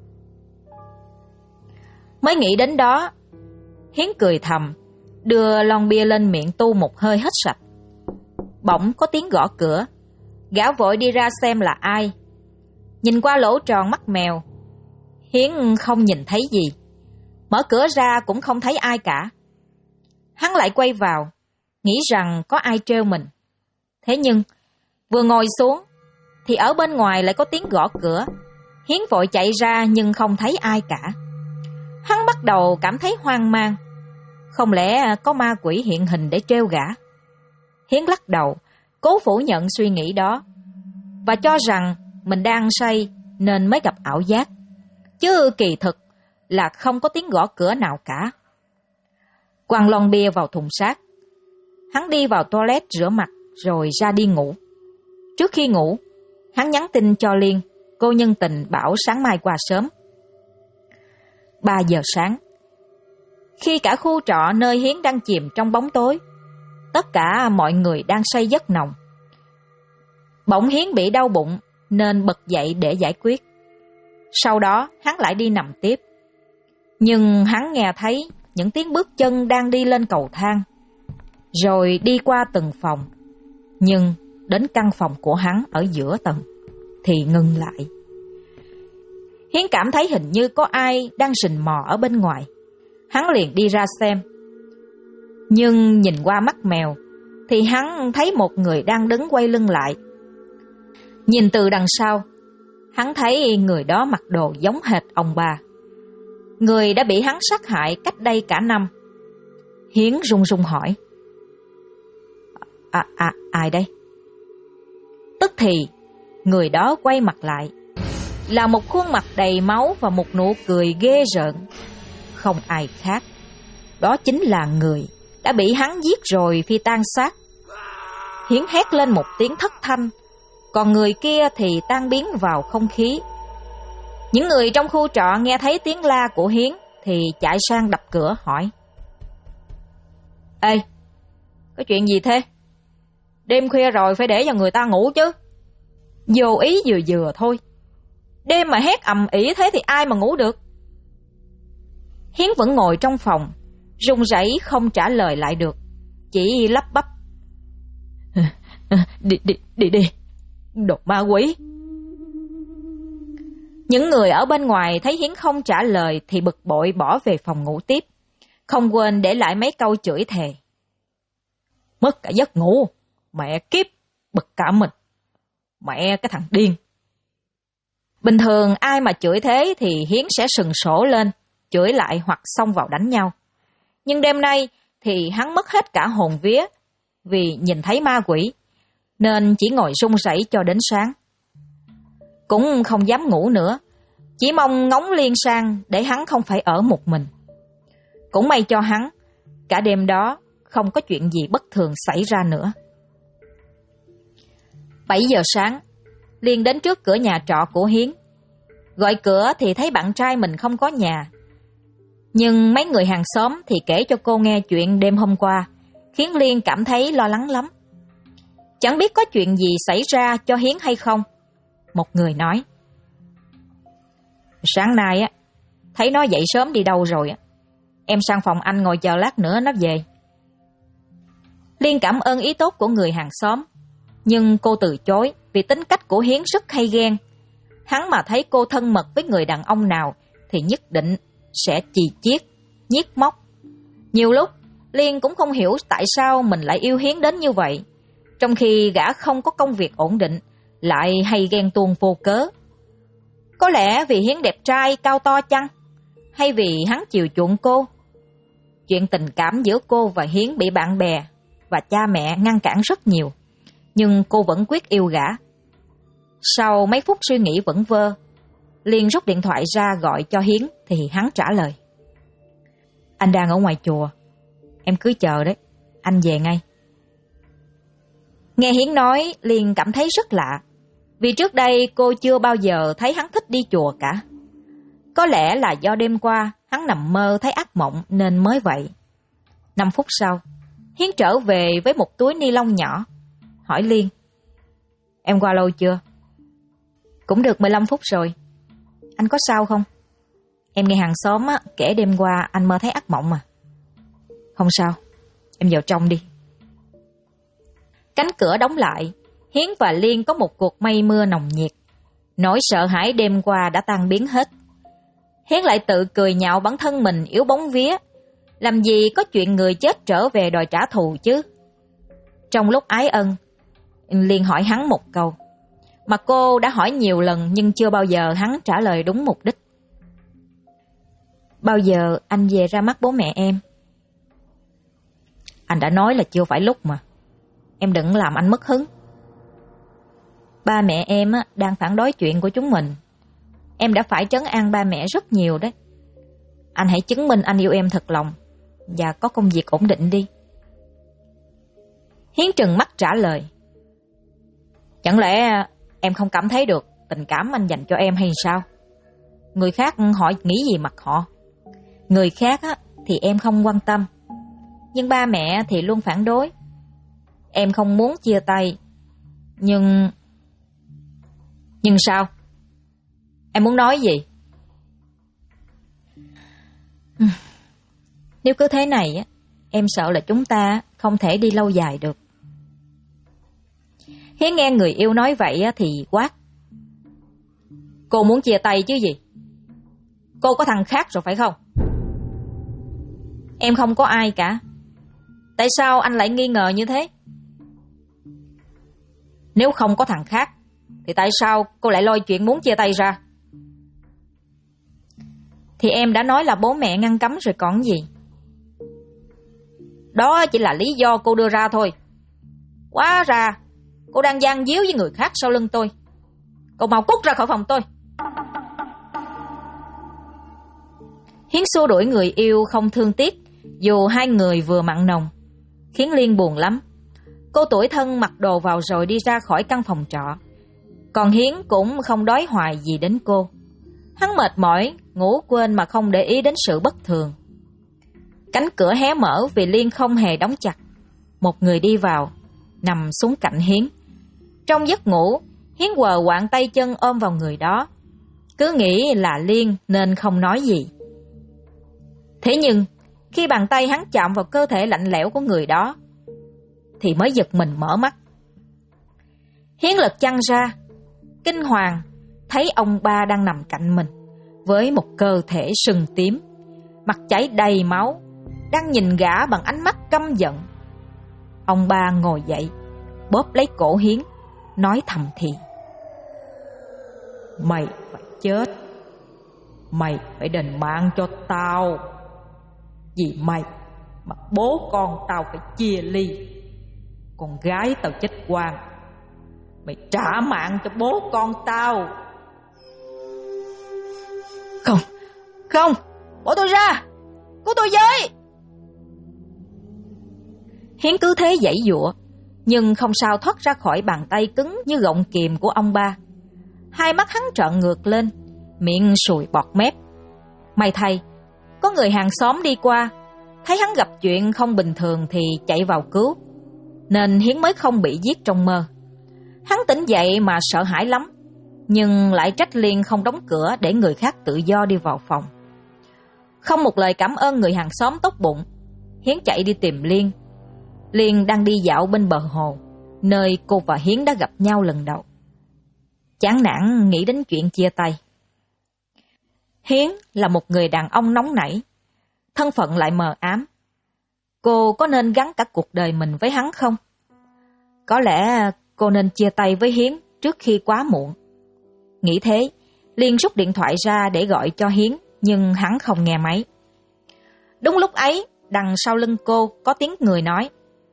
Mới nghĩ đến đó, Hiến cười thầm, đưa lon bia lên miệng tu một hơi hết sạch. Bỗng có tiếng gõ cửa, gã vội đi ra xem là ai. Nhìn qua lỗ tròn mắt mèo, Hiến không nhìn thấy gì. Mở cửa ra cũng không thấy ai cả. Hắn lại quay vào, nghĩ rằng có ai trêu mình. Thế nhưng, vừa ngồi xuống, thì ở bên ngoài lại có tiếng gõ cửa. Hiến vội chạy ra nhưng không thấy ai cả. Hắn bắt đầu cảm thấy hoang mang. Không lẽ có ma quỷ hiện hình để trêu gã? Hiến lắc đầu, cố phủ nhận suy nghĩ đó, và cho rằng mình đang say nên mới gặp ảo giác. Chứ kỳ thực là không có tiếng gõ cửa nào cả. Quăng lon bia vào thùng rác, hắn đi vào toilet rửa mặt rồi ra đi ngủ. Trước khi ngủ, hắn nhắn tin cho Liên, cô nhân tình bảo sáng mai qua sớm. 3 giờ sáng, khi cả khu trọ nơi Hiến đang chìm trong bóng tối, tất cả mọi người đang say giấc nồng. Bỗng Hiến bị đau bụng nên bật dậy để giải quyết. Sau đó hắn lại đi nằm tiếp. Nhưng hắn nghe thấy những tiếng bước chân đang đi lên cầu thang, rồi đi qua từng phòng. Nhưng đến căn phòng của hắn ở giữa tầng thì ngừng lại. Hiến cảm thấy hình như có ai đang rình mò ở bên ngoài. Hắn liền đi ra xem. Nhưng nhìn qua mắt mèo thì hắn thấy một người đang đứng quay lưng lại. Nhìn từ đằng sau, hắn thấy người đó mặc đồ giống hệt ông bà, người đã bị hắn sát hại cách đây cả năm. Hiến run run hỏi: ai đây? Tức thì người đó quay mặt lại, là một khuôn mặt đầy máu và một nụ cười ghê rợn. Không ai khác, đó chính là người đã bị hắn giết rồi phi tan xác. Hiến hét lên một tiếng thất thanh, còn người kia thì tan biến vào không khí. Những người trong khu trọ nghe thấy tiếng la của Hiến thì chạy sang đập cửa hỏi: Ê, có chuyện gì thế? Đêm khuya rồi phải để cho người ta ngủ chứ. Vô ý vừa vừa thôi. Đêm mà hét ầm ĩ thế thì ai mà ngủ được. Hiến vẫn ngồi trong phòng, run rẩy không trả lời lại được, chỉ lắp bắp. Đi, đồ ma quỷ. Những người ở bên ngoài thấy Hiến không trả lời thì bực bội bỏ về phòng ngủ tiếp, không quên để lại mấy câu chửi thề. Mất cả giấc ngủ, mẹ kiếp, bực cả mình. Mẹ cái thằng điên. Bình thường ai mà chửi thế thì Hiến sẽ sừng sổ lên, chửi lại hoặc xông vào đánh nhau. Nhưng đêm nay thì hắn mất hết cả hồn vía vì nhìn thấy ma quỷ, nên chỉ ngồi run rẩy cho đến sáng. Cũng không dám ngủ nữa, chỉ mong ngóng Liên sang để hắn không phải ở một mình. Cũng may cho hắn, cả đêm đó không có chuyện gì bất thường xảy ra nữa. 7 giờ sáng, Liên đến trước cửa nhà trọ của Hiến. Gọi cửa thì thấy bạn trai mình không có nhà. Nhưng mấy người hàng xóm thì kể cho cô nghe chuyện đêm hôm qua, khiến Liên cảm thấy lo lắng lắm. Chẳng biết có chuyện gì xảy ra cho Hiến hay không. Một người nói: Sáng nay á, thấy nó dậy sớm đi đâu rồi á. Em sang phòng anh ngồi chờ lát nữa nó về. Liên cảm ơn ý tốt của người hàng xóm, nhưng cô từ chối vì tính cách của Hiến rất hay ghen. Hắn mà thấy cô thân mật với người đàn ông nào thì nhất định sẽ chì chiết, nhiếc móc. Nhiều lúc Liên cũng không hiểu tại sao mình lại yêu Hiến đến như vậy, trong khi gã không có công việc ổn định, lại hay ghen tuông vô cớ. Có lẽ vì Hiến đẹp trai, cao to chăng? Hay vì hắn chiều chuộng cô? Chuyện tình cảm giữa cô và Hiến bị bạn bè và cha mẹ ngăn cản rất nhiều, nhưng cô vẫn quyết yêu gã. Sau mấy phút suy nghĩ vẩn vơ, Liên rút điện thoại ra gọi cho Hiến thì hắn trả lời: Anh đang ở ngoài chùa, em cứ chờ đấy, anh về ngay. Nghe Hiến nói, Liên cảm thấy rất lạ, vì trước đây cô chưa bao giờ thấy hắn thích đi chùa cả. Có lẽ là do đêm qua hắn nằm mơ thấy ác mộng nên mới vậy. 5 phút sau, Hiến trở về với một túi ni lông nhỏ, hỏi Liên: Em qua lâu chưa? Cũng được 15 phút rồi. Anh có sao không? Em nghe hàng xóm kể đêm qua anh mơ thấy ác mộng mà. Không sao, em vào trong đi. Cánh cửa đóng lại, Hiến và Liên có một cuộc mây mưa nồng nhiệt. Nỗi sợ hãi đêm qua đã tan biến hết. Hiến lại tự cười nhạo bản thân mình yếu bóng vía. Làm gì có chuyện người chết trở về đòi trả thù chứ. Trong lúc ái ân, Liên hỏi hắn một câu mà cô đã hỏi nhiều lần nhưng chưa bao giờ hắn trả lời đúng mục đích. Bao giờ anh về ra mắt bố mẹ em? Anh đã nói là chưa phải lúc mà. Em đừng làm anh mất hứng. Ba mẹ em đang phản đối chuyện của chúng mình. Em đã phải trấn an ba mẹ rất nhiều đấy. Anh hãy chứng minh anh yêu em thật lòng và có công việc ổn định đi. Hiến trừng mắt trả lời: Chẳng lẽ em không cảm thấy được tình cảm anh dành cho em hay sao? Người khác họ nghĩ gì mặc họ. Người khác thì em không quan tâm, nhưng ba mẹ thì luôn phản đối. Em không muốn chia tay, nhưng sao? Em muốn nói gì? Nếu cứ thế này em sợ là chúng ta không thể đi lâu dài được. Hiến nghe người yêu nói vậy thì quát: Cô muốn chia tay chứ gì? Cô có thằng khác rồi phải không? Em không có ai cả. Tại sao anh lại nghi ngờ như thế? Nếu không có thằng khác thì tại sao cô lại lôi chuyện muốn chia tay ra? Thì em đã nói là bố mẹ ngăn cấm rồi còn gì. Đó chỉ là lý do cô đưa ra thôi. Hóa ra cô đang gian díu với người khác sau lưng tôi. Cô mau cút ra khỏi phòng tôi. Hiến xua đuổi người yêu không thương tiếc, dù hai người vừa mặn nồng, khiến Liên buồn lắm. Cô tủi thân mặc đồ vào rồi đi ra khỏi căn phòng trọ. Còn Hiến cũng không đói hoài gì đến cô. Hắn mệt mỏi, ngủ quên mà không để ý đến sự bất thường. Cánh cửa hé mở vì Liên không hề đóng chặt. Một người đi vào, nằm xuống cạnh Hiến. Trong giấc ngủ, Hiến quờ quạng tay chân ôm vào người đó, cứ nghĩ là Liên nên không nói gì. Thế nhưng, khi bàn tay hắn chạm vào cơ thể lạnh lẽo của người đó, thì mới giật mình mở mắt. Hiến lật chăn ra, kinh hoàng thấy ông ba đang nằm cạnh mình, với một cơ thể sưng tím, mặt chảy đầy máu, đang nhìn gã bằng ánh mắt căm giận. Ông ba ngồi dậy, bóp lấy cổ Hiến, nói thầm thì: "Mày phải chết, mày phải đền mạng cho tao. Vì mày mà bố con tao phải chia ly, con gái tao chết oan. Mày trả mạng cho bố con tao." "Không, không, bỏ tôi ra, cứu tôi với!" Hiến cứ thế giãy giụa, nhưng không sao thoát ra khỏi bàn tay cứng như gọng kìm của ông ba. Hai mắt hắn trợn ngược lên, miệng sùi bọt mép. May thay, có người hàng xóm đi qua, thấy hắn gặp chuyện không bình thường thì chạy vào cứu, nên Hiến mới không bị giết trong mơ. Hắn tỉnh dậy mà sợ hãi lắm, nhưng lại trách Liên không đóng cửa để người khác tự do đi vào phòng. Không một lời cảm ơn người hàng xóm tốt bụng, Hiến chạy đi tìm Liên. Liên đang đi dạo bên bờ hồ, nơi cô và Hiến đã gặp nhau lần đầu. Chán nản nghĩ đến chuyện chia tay. Hiến là một người đàn ông nóng nảy, thân phận lại mờ ám. Cô có nên gắn cả cuộc đời mình với hắn không? Có lẽ cô nên chia tay với Hiến trước khi quá muộn. Nghĩ thế, Liên rút điện thoại ra để gọi cho Hiến, nhưng hắn không nghe máy. Đúng lúc ấy, đằng sau lưng cô có tiếng người nói: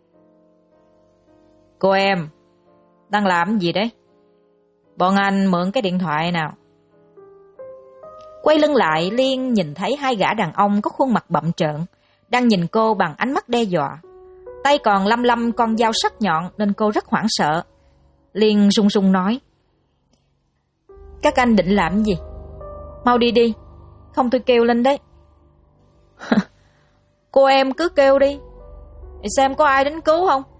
"Cô em, đang làm gì đấy? Bọn anh mượn cái điện thoại nào." Quay lưng lại, Liên nhìn thấy hai gã đàn ông có khuôn mặt bặm trợn, đang nhìn cô bằng ánh mắt đe dọa. Tay còn lăm lăm con dao sắc nhọn nên cô rất hoảng sợ. Liên run run nói: "Các anh định làm gì? Mau đi đi, không tôi kêu lên đấy." "Cô em cứ kêu đi, để xem có ai đến cứu không."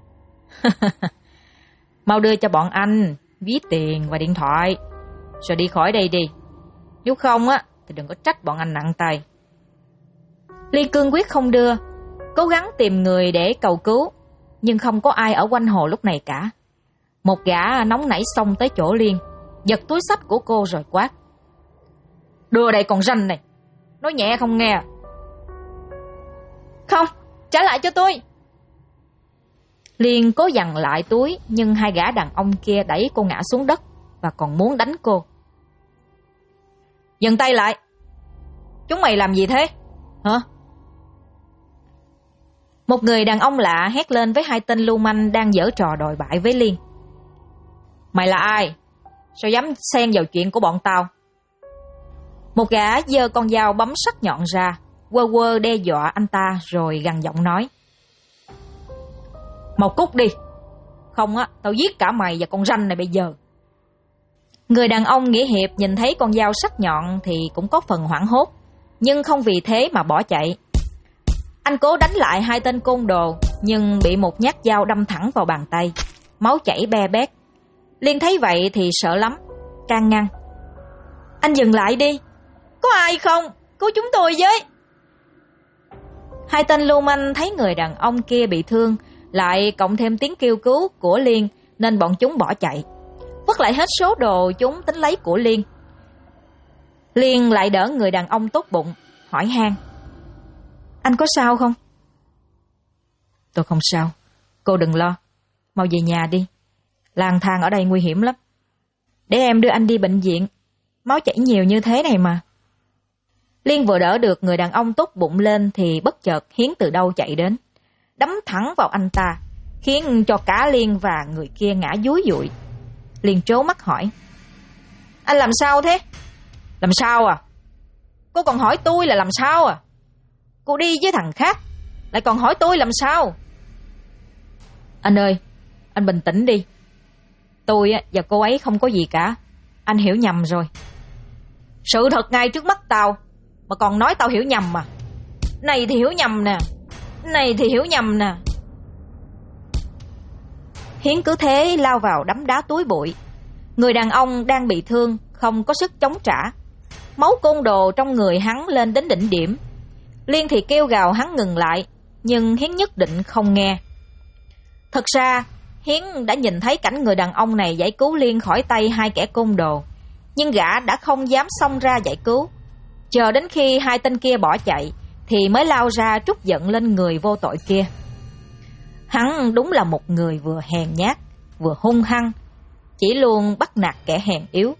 "Mau đưa cho bọn anh ví tiền và điện thoại, rồi đi khỏi đây đi. Nếu không á thì đừng có trách bọn anh nặng tay." Liên cương quyết không đưa, cố gắng tìm người để cầu cứu, nhưng không có ai ở quanh hồ lúc này cả. Một gã nóng nảy xông tới chỗ Liên, giật túi xách của cô rồi quát: "Đưa đây con ranh này, nói nhẹ không nghe." "Không, trả lại cho tôi." Liên cố giằng lại túi, nhưng hai gã đàn ông kia đẩy cô ngã xuống đất và còn muốn đánh cô. "Dừng tay lại, chúng mày làm gì thế, hả?" Một người đàn ông lạ hét lên với hai tên lưu manh đang giở trò đòi bại với Liên: "Mày là ai? Sao dám xen vào chuyện của bọn tao?" Một gã giơ con dao bấm sắc nhọn ra, quơ quơ đe dọa anh ta rồi gằn giọng nói: "Mau cút đi, không á tao giết cả mày và con ranh này bây giờ." Người đàn ông nghĩa hiệp nhìn thấy con dao sắc nhọn thì cũng có phần hoảng hốt, nhưng không vì thế mà bỏ chạy. Anh cố đánh lại hai tên côn đồ, nhưng bị một nhát dao đâm thẳng vào bàn tay, máu chảy be bét. Liên thấy vậy thì sợ lắm, can ngăn: "Anh dừng lại đi, có ai không? Cứu chúng tôi với." Hai tên lưu manh thấy người đàn ông kia bị thương, lại cộng thêm tiếng kêu cứu của Liên nên bọn chúng bỏ chạy, vứt lại hết số đồ chúng tính lấy của Liên. Liên lại đỡ người đàn ông tốt bụng, hỏi han: "Anh có sao không?" "Tôi không sao, cô đừng lo, mau về nhà đi. Lang thang ở đây nguy hiểm lắm. Để em đưa anh đi bệnh viện, máu chảy nhiều như thế này mà." Liên vừa đỡ được người đàn ông tốt bụng lên thì bất chợt Hiến từ đâu chạy đến, đấm thẳng vào anh ta, khiến cho cả Liên và người kia ngã dúi dụi. Liên trố mắt hỏi: "Anh làm sao thế?" "Làm sao à? Cô còn hỏi tôi là làm sao à? Cô đi với thằng khác, lại còn hỏi tôi làm sao?" "Anh ơi, anh bình tĩnh đi. Tôi và cô ấy không có gì cả. Anh hiểu nhầm rồi." "Sự thật ngay trước mắt tao mà còn nói tao hiểu nhầm mà. Này thì hiểu nhầm nè, này thì hiểu nhầm nè." Hiến cứ thế lao vào đấm đá túi bụi. Người đàn ông đang bị thương, không có sức chống trả. Máu côn đồ trong người hắn lên đến đỉnh điểm. Liên thì kêu gào hắn ngừng lại, nhưng Hiến nhất định không nghe. Thật ra, Hiến đã nhìn thấy cảnh người đàn ông này giải cứu Liên khỏi tay hai kẻ côn đồ, nhưng gã đã không dám xông ra giải cứu. Chờ đến khi hai tên kia bỏ chạy thì mới lao ra trút giận lên người vô tội kia. Hắn đúng là một người vừa hèn nhát, vừa hung hăng, chỉ luôn bắt nạt kẻ hèn yếu.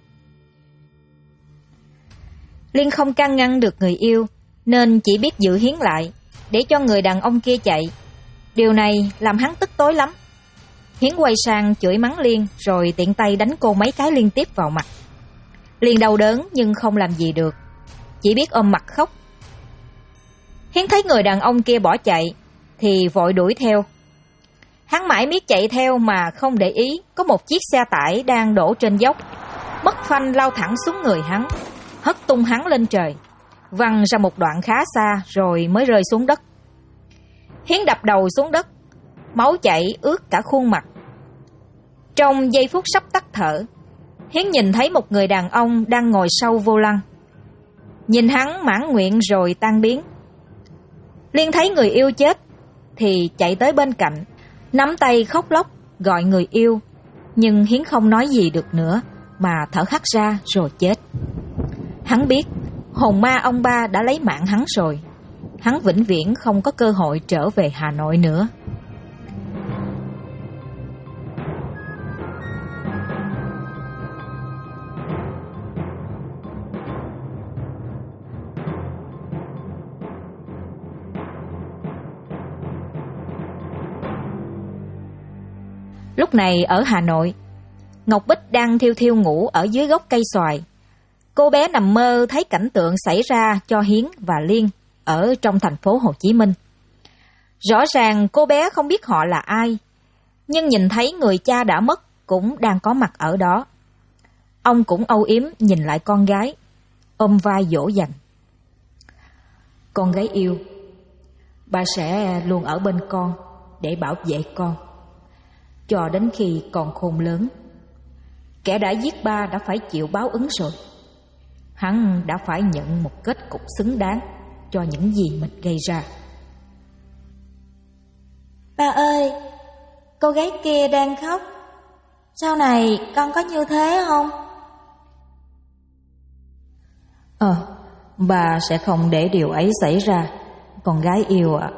Liên không can ngăn được người yêu, nên chỉ biết giữ Hiến lại, để cho người đàn ông kia chạy. Điều này làm hắn tức tối lắm. Hiến quay sang chửi mắng Liên, rồi tiện tay đánh cô mấy cái liên tiếp vào mặt. Liên đau đớn nhưng không làm gì được, chỉ biết ôm mặt khóc. Hiến thấy người đàn ông kia bỏ chạy thì vội đuổi theo. Hắn mãi miết chạy theo mà không để ý có một chiếc xe tải đang đổ trên dốc, mất phanh lao thẳng xuống người hắn, hất tung hắn lên trời, văng ra một đoạn khá xa rồi mới rơi xuống đất. Hiến đập đầu xuống đất, máu chảy ướt cả khuôn mặt. Trong giây phút sắp tắt thở, Hiến nhìn thấy một người đàn ông đang ngồi sau vô lăng. Nhìn hắn mãn nguyện rồi tan biến. Liên thấy người yêu chết thì chạy tới bên cạnh, nắm tay khóc lóc gọi người yêu, nhưng Hiến không nói gì được nữa mà thở hắt ra rồi chết. Hắn biết hồn ma ông ba đã lấy mạng hắn rồi. Hắn vĩnh viễn không có cơ hội trở về Hà Nội nữa. Lúc này ở Hà Nội, Ngọc Bích đang thiêu thiêu ngủ ở dưới gốc cây xoài. Cô bé nằm mơ thấy cảnh tượng xảy ra cho Hiến và Liên ở trong thành phố Hồ Chí Minh. Rõ ràng cô bé không biết họ là ai, nhưng nhìn thấy người cha đã mất cũng đang có mặt ở đó. Ông cũng âu yếm nhìn lại con gái, ôm vai dỗ dành. Con gái yêu, ba sẽ luôn ở bên con để bảo vệ con, cho đến khi con khôn lớn. Kẻ đã giết ba đã phải chịu báo ứng rồi. Hắn đã phải nhận một kết cục xứng đáng cho những gì mình gây ra. Ba ơi, cô gái kia đang khóc. Sau này con có như thế không? Bà sẽ không để điều ấy xảy ra, con gái yêu ạ.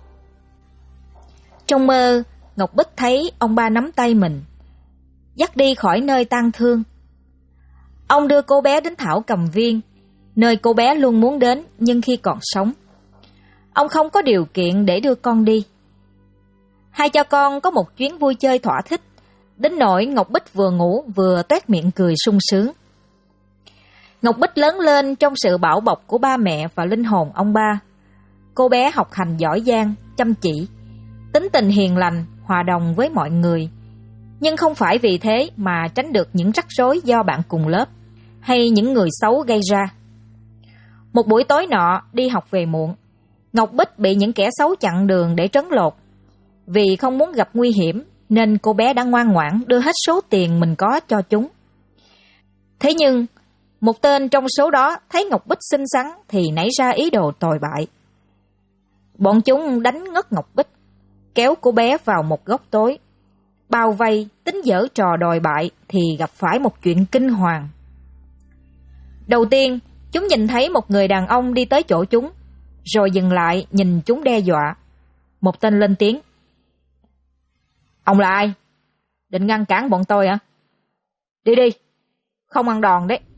Trong mơ, Ngọc Bích thấy ông ba nắm tay mình, dắt đi khỏi nơi tang thương. Ông đưa cô bé đến Thảo Cầm Viên, nơi cô bé luôn muốn đến nhưng khi còn sống. Ông không có điều kiện để đưa con đi. Hai cha con có một chuyến vui chơi thỏa thích, đến nỗi Ngọc Bích vừa ngủ vừa toét miệng cười sung sướng. Ngọc Bích lớn lên trong sự bảo bọc của ba mẹ và linh hồn ông ba. Cô bé học hành giỏi giang, chăm chỉ, tính tình hiền lành, hòa đồng với mọi người. Nhưng không phải vì thế mà tránh được những rắc rối do bạn cùng lớp hay những người xấu gây ra. Một buổi tối nọ đi học về muộn, Ngọc Bích bị những kẻ xấu chặn đường để trấn lột. Vì không muốn gặp nguy hiểm nên cô bé đã ngoan ngoãn đưa hết số tiền mình có cho chúng. Thế nhưng một tên trong số đó thấy Ngọc Bích xinh xắn thì nảy ra ý đồ tồi bại. Bọn chúng đánh ngất Ngọc Bích, kéo cô bé vào một góc tối, bao vây tính giở trò đòi bại thì gặp phải một chuyện kinh hoàng. Đầu tiên, chúng nhìn thấy một người đàn ông đi tới chỗ chúng, rồi dừng lại nhìn chúng đe dọa. Một tên lên tiếng: "Ông là ai? Định ngăn cản bọn tôi hả? Đi đi, không ăn đòn đấy.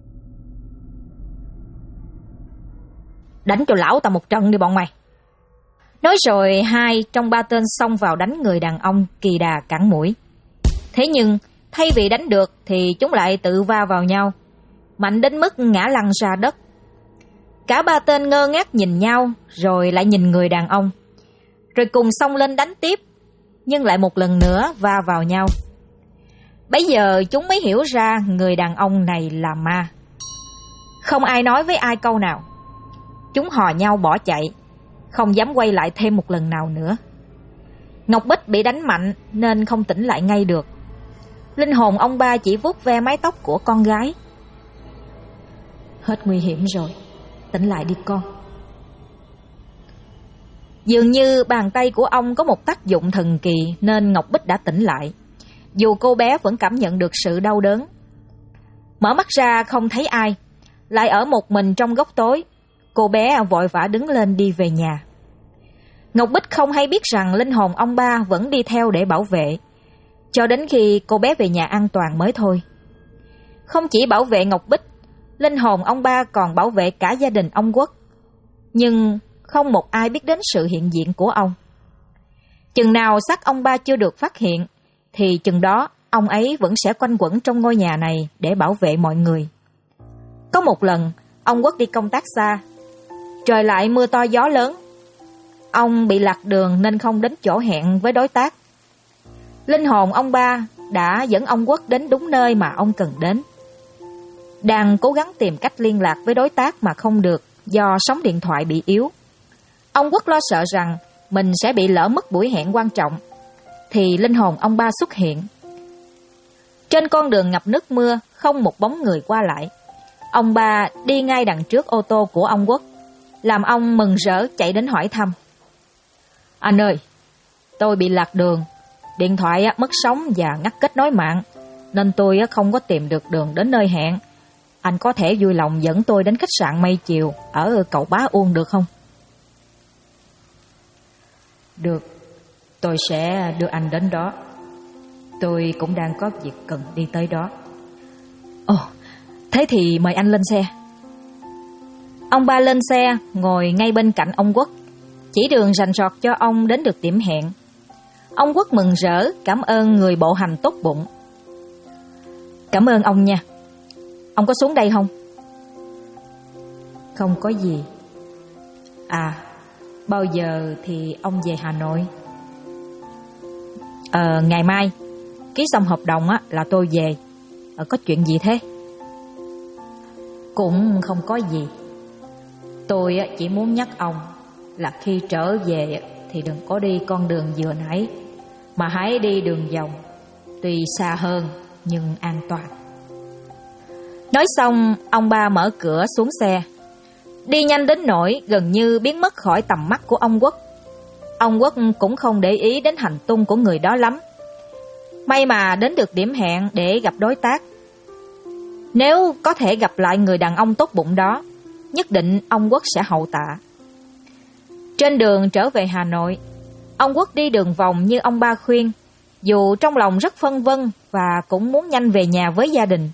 Đánh cho lão ta một trận đi bọn mày." Nói rồi hai trong ba tên xông vào đánh người đàn ông kỳ đà cản mũi. Thế nhưng thay vì đánh được thì chúng lại tự va vào nhau, mạnh đến mức ngã lăn ra đất. Cả ba tên ngơ ngác nhìn nhau rồi lại nhìn người đàn ông, rồi cùng xông lên đánh tiếp, nhưng lại một lần nữa va vào nhau. Bấy giờ chúng mới hiểu ra người đàn ông này là ma. Không ai nói với ai câu nào. Chúng hò nhau bỏ chạy, không dám quay lại thêm một lần nào nữa. Ngọc Bích bị đánh mạnh nên không tỉnh lại ngay được. Linh hồn ông ba chỉ vuốt ve mái tóc của con gái. Hết nguy hiểm rồi, tỉnh lại đi con. Dường như bàn tay của ông có một tác dụng thần kỳ nên Ngọc Bích đã tỉnh lại, dù cô bé vẫn cảm nhận được sự đau đớn. Mở mắt ra không thấy ai, lại ở một mình trong góc tối, cô bé vội vã đứng lên đi về nhà. Ngọc Bích không hay biết rằng linh hồn ông ba vẫn đi theo để bảo vệ, cho đến khi cô bé về nhà an toàn mới thôi. Không chỉ bảo vệ Ngọc Bích, linh hồn ông ba còn bảo vệ cả gia đình ông Quốc. Nhưng không một ai biết đến sự hiện diện của ông. Chừng nào xác ông ba chưa được phát hiện, thì chừng đó ông ấy vẫn sẽ quanh quẩn trong ngôi nhà này để bảo vệ mọi người. Có một lần, ông Quốc đi công tác xa. Trời lại mưa to gió lớn. Ông bị lạc đường nên không đến chỗ hẹn với đối tác. Linh hồn ông ba đã dẫn ông Quốc đến đúng nơi mà ông cần đến. Đang cố gắng tìm cách liên lạc với đối tác mà không được do sóng điện thoại bị yếu. Ông Quốc lo sợ rằng mình sẽ bị lỡ mất buổi hẹn quan trọng, thì linh hồn ông ba xuất hiện. Trên con đường ngập nước mưa, không một bóng người qua lại. Ông ba đi ngay đằng trước ô tô của ông Quốc, làm ông mừng rỡ chạy đến hỏi thăm. Anh ơi, tôi bị lạc đường, điện thoại mất sóng và ngắt kết nối mạng, nên tôi không có tìm được đường đến nơi hẹn. Anh có thể vui lòng dẫn tôi đến khách sạn Mây Chiều ở cầu Bá Uông được không? Được, tôi sẽ đưa anh đến đó. Tôi cũng đang có việc cần đi tới đó. Ồ, thế thì mời anh lên xe. Ông ba lên xe, ngồi ngay bên cạnh ông Quốc, chỉ đường rành rọt cho ông đến được điểm hẹn. Ông Quốc mừng rỡ, cảm ơn người bộ hành tốt bụng. Cảm ơn ông nha. Ông có xuống đây không? Không có gì. À, bao giờ thì ông về Hà Nội? Ngày mai. Ký xong hợp đồng là tôi về. Có chuyện gì thế? Cũng không có gì. Tôi chỉ muốn nhắc ông là khi trở về thì đừng có đi con đường vừa nãy, mà hãy đi đường vòng. Tuy xa hơn nhưng an toàn. Nói xong, ông ba mở cửa xuống xe, đi nhanh đến nỗi gần như biến mất khỏi tầm mắt của ông Quốc. Ông Quốc cũng không để ý đến hành tung của người đó lắm. May mà đến được điểm hẹn để gặp đối tác. Nếu có thể gặp lại người đàn ông tốt bụng đó, nhất định ông Quốc sẽ hậu tạ. Trên đường trở về Hà Nội, ông Quốc đi đường vòng như ông ba khuyên, dù trong lòng rất phân vân và cũng muốn nhanh về nhà với gia đình.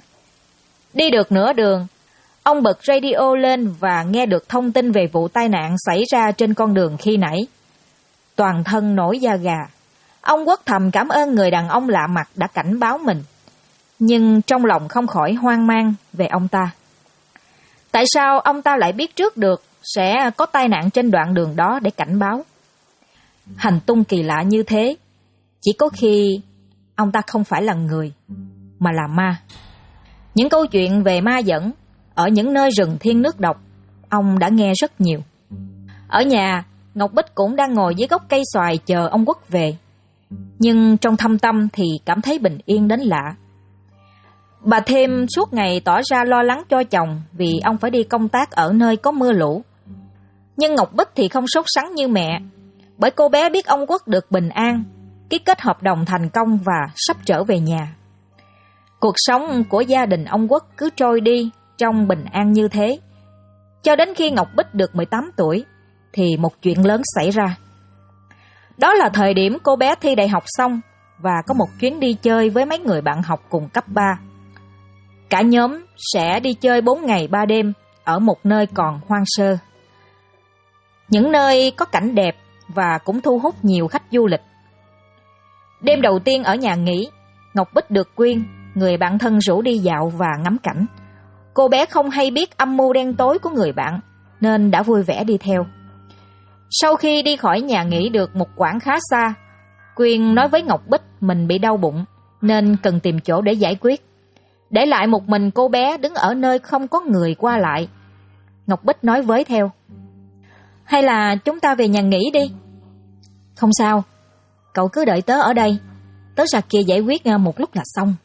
Đi được nửa đường, ông bật radio lên và nghe được thông tin về vụ tai nạn xảy ra trên con đường khi nãy. Toàn thân nổi da gà. Ông Quốc thầm cảm ơn người đàn ông lạ mặt đã cảnh báo mình, nhưng trong lòng không khỏi hoang mang về ông ta. Tại sao ông ta lại biết trước được sẽ có tai nạn trên đoạn đường đó để cảnh báo? Hành tung kỳ lạ như thế, chỉ có khi ông ta không phải là người, mà là ma. Những câu chuyện về ma dẫn ở những nơi rừng thiên nước độc, ông đã nghe rất nhiều. Ở nhà, Ngọc Bích cũng đang ngồi dưới gốc cây xoài chờ ông Quốc về. Nhưng trong thâm tâm thì cảm thấy bình yên đến lạ. Bà Thêm suốt ngày tỏ ra lo lắng cho chồng vì ông phải đi công tác ở nơi có mưa lũ. Nhưng Ngọc Bích thì không sốt sắng như mẹ, bởi cô bé biết ông Quốc được bình an, ký kết hợp đồng thành công và sắp trở về nhà. Cuộc sống của gia đình ông Quốc cứ trôi đi trong bình an như thế, cho đến khi Ngọc Bích được 18 tuổi thì một chuyện lớn xảy ra. Đó là thời điểm cô bé thi đại học xong và có một chuyến đi chơi với mấy người bạn học cùng cấp 3. Cả nhóm sẽ đi chơi 4 ngày 3 đêm ở một nơi còn hoang sơ. Những nơi có cảnh đẹp và cũng thu hút nhiều khách du lịch. Đêm đầu tiên ở nhà nghỉ, Ngọc Bích được Quyên, người bạn thân rủ đi dạo và ngắm cảnh. Cô bé không hay biết âm mưu đen tối của người bạn nên đã vui vẻ đi theo. Sau khi đi khỏi nhà nghỉ được một quãng khá xa, Quyên nói với Ngọc Bích mình bị đau bụng nên cần tìm chỗ để giải quyết. Để lại một mình cô bé đứng ở nơi không có người qua lại. Ngọc Bích nói với theo: Hay là chúng ta về nhà nghỉ đi? Không sao, cậu cứ đợi tớ ở đây. Tớ ra kia giải quyết một lúc là xong.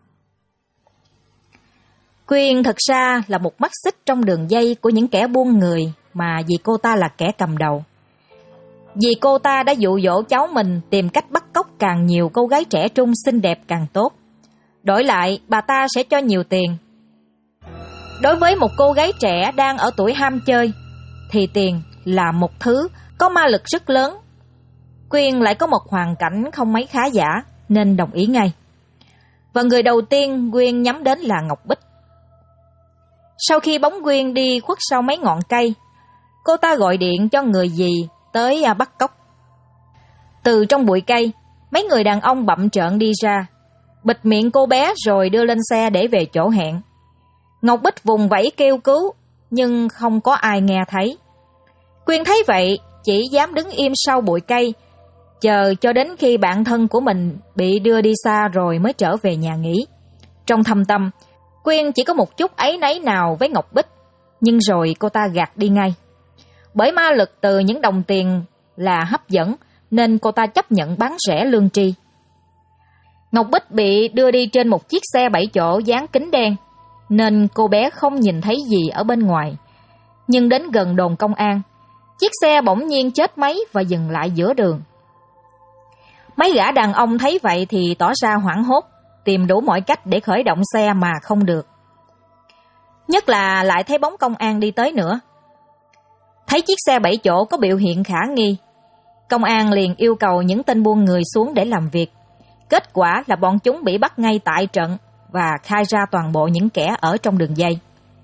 Quyên thật ra là một mắt xích trong đường dây của những kẻ buôn người mà vì cô ta là kẻ cầm đầu. Vì cô ta đã dụ dỗ cháu mình tìm cách bắt cóc càng nhiều cô gái trẻ trung xinh đẹp càng tốt. Đổi lại, bà ta sẽ cho nhiều tiền. Đối với một cô gái trẻ đang ở tuổi ham chơi, thì tiền là một thứ có ma lực rất lớn. Quyên lại có một hoàn cảnh không mấy khá giả nên đồng ý ngay. Và người đầu tiên Quyên nhắm đến là Ngọc Bích. Sau khi bóng Quyên đi khuất sau mấy ngọn cây, cô ta gọi điện cho người dì tới bắt cóc. Từ trong bụi cây, mấy người đàn ông bặm trợn đi ra, bịt miệng cô bé rồi đưa lên xe để về chỗ hẹn. Ngọc Bích vùng vẫy kêu cứu, nhưng không có ai nghe thấy. Quyên thấy vậy, chỉ dám đứng im sau bụi cây, chờ cho đến khi bạn thân của mình bị đưa đi xa rồi mới trở về nhà nghỉ. Trong thâm tâm, Quyên chỉ có một chút áy náy nào với Ngọc Bích, nhưng rồi cô ta gạt đi ngay. Bởi ma lực từ những đồng tiền là hấp dẫn, nên cô ta chấp nhận bán rẻ lương tri. Ngọc Bích bị đưa đi trên một chiếc xe 7 chỗ dán kính đen, nên cô bé không nhìn thấy gì ở bên ngoài. Nhưng đến gần đồn công an, chiếc xe bỗng nhiên chết máy và dừng lại giữa đường. Mấy gã đàn ông thấy vậy thì tỏ ra hoảng hốt, tìm đủ mọi cách để khởi động xe mà không được. Nhất là lại thấy bóng công an đi tới nữa. Thấy chiếc xe 7 chỗ có biểu hiện khả nghi, công an liền yêu cầu những tên buôn người xuống để làm việc. Kết quả là bọn chúng bị bắt ngay tại trận và khai ra toàn bộ những kẻ ở trong đường dây.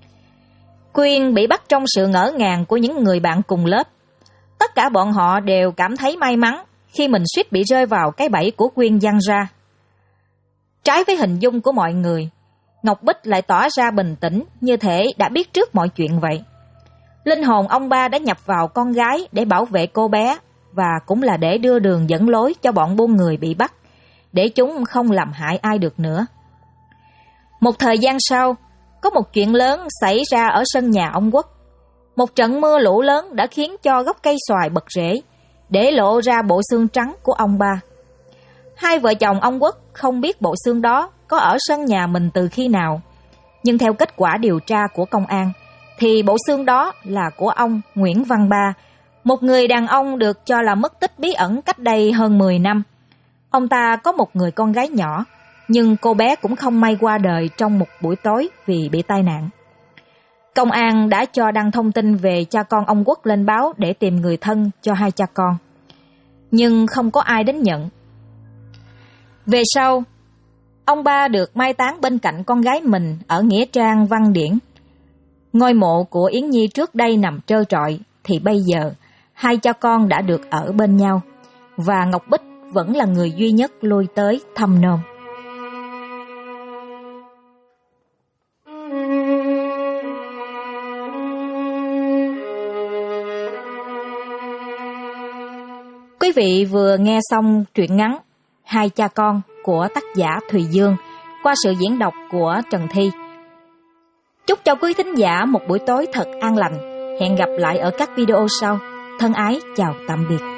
Quyên bị bắt trong sự ngỡ ngàng của những người bạn cùng lớp. Tất cả bọn họ đều cảm thấy may mắn khi mình suýt bị rơi vào cái bẫy của Quyên giăng ra. Trái với hình dung của mọi người, Ngọc Bích lại tỏ ra bình tĩnh như thể đã biết trước mọi chuyện vậy. Linh hồn ông ba đã nhập vào con gái để bảo vệ cô bé và cũng là để đưa đường dẫn lối cho bọn buôn người bị bắt, để chúng không làm hại ai được nữa. Một thời gian sau, có một chuyện lớn xảy ra ở sân nhà ông Quốc. Một trận mưa lũ lớn đã khiến cho gốc cây xoài bật rễ, để lộ ra bộ xương trắng của ông ba. Hai vợ chồng ông Quốc không biết bộ xương đó có ở sân nhà mình từ khi nào, nhưng theo kết quả điều tra của công an, thì bộ xương đó là của ông Nguyễn Văn Ba, một người đàn ông được cho là mất tích bí ẩn cách đây hơn 10 năm. Ông ta có một người con gái nhỏ, nhưng cô bé cũng không may qua đời trong một buổi tối vì bị tai nạn. Công an đã cho đăng thông tin về cha con ông Quốc lên báo để tìm người thân cho hai cha con, nhưng không có ai đến nhận. Về sau, ông ba được mai táng bên cạnh con gái mình ở nghĩa trang Văn Điển. Ngôi mộ của Yến Nhi trước đây nằm trơ trọi, thì bây giờ hai cha con đã được ở bên nhau, và Ngọc Bích vẫn là người duy nhất lui tới thăm nom. Quý vị vừa nghe xong truyện ngắn Hai cha con của tác giả Thùy Dương qua sự diễn đọc của Trần Thi. Chúc cho quý thính giả một buổi tối thật an lành. Hẹn gặp lại ở các video sau. Thân ái chào tạm biệt.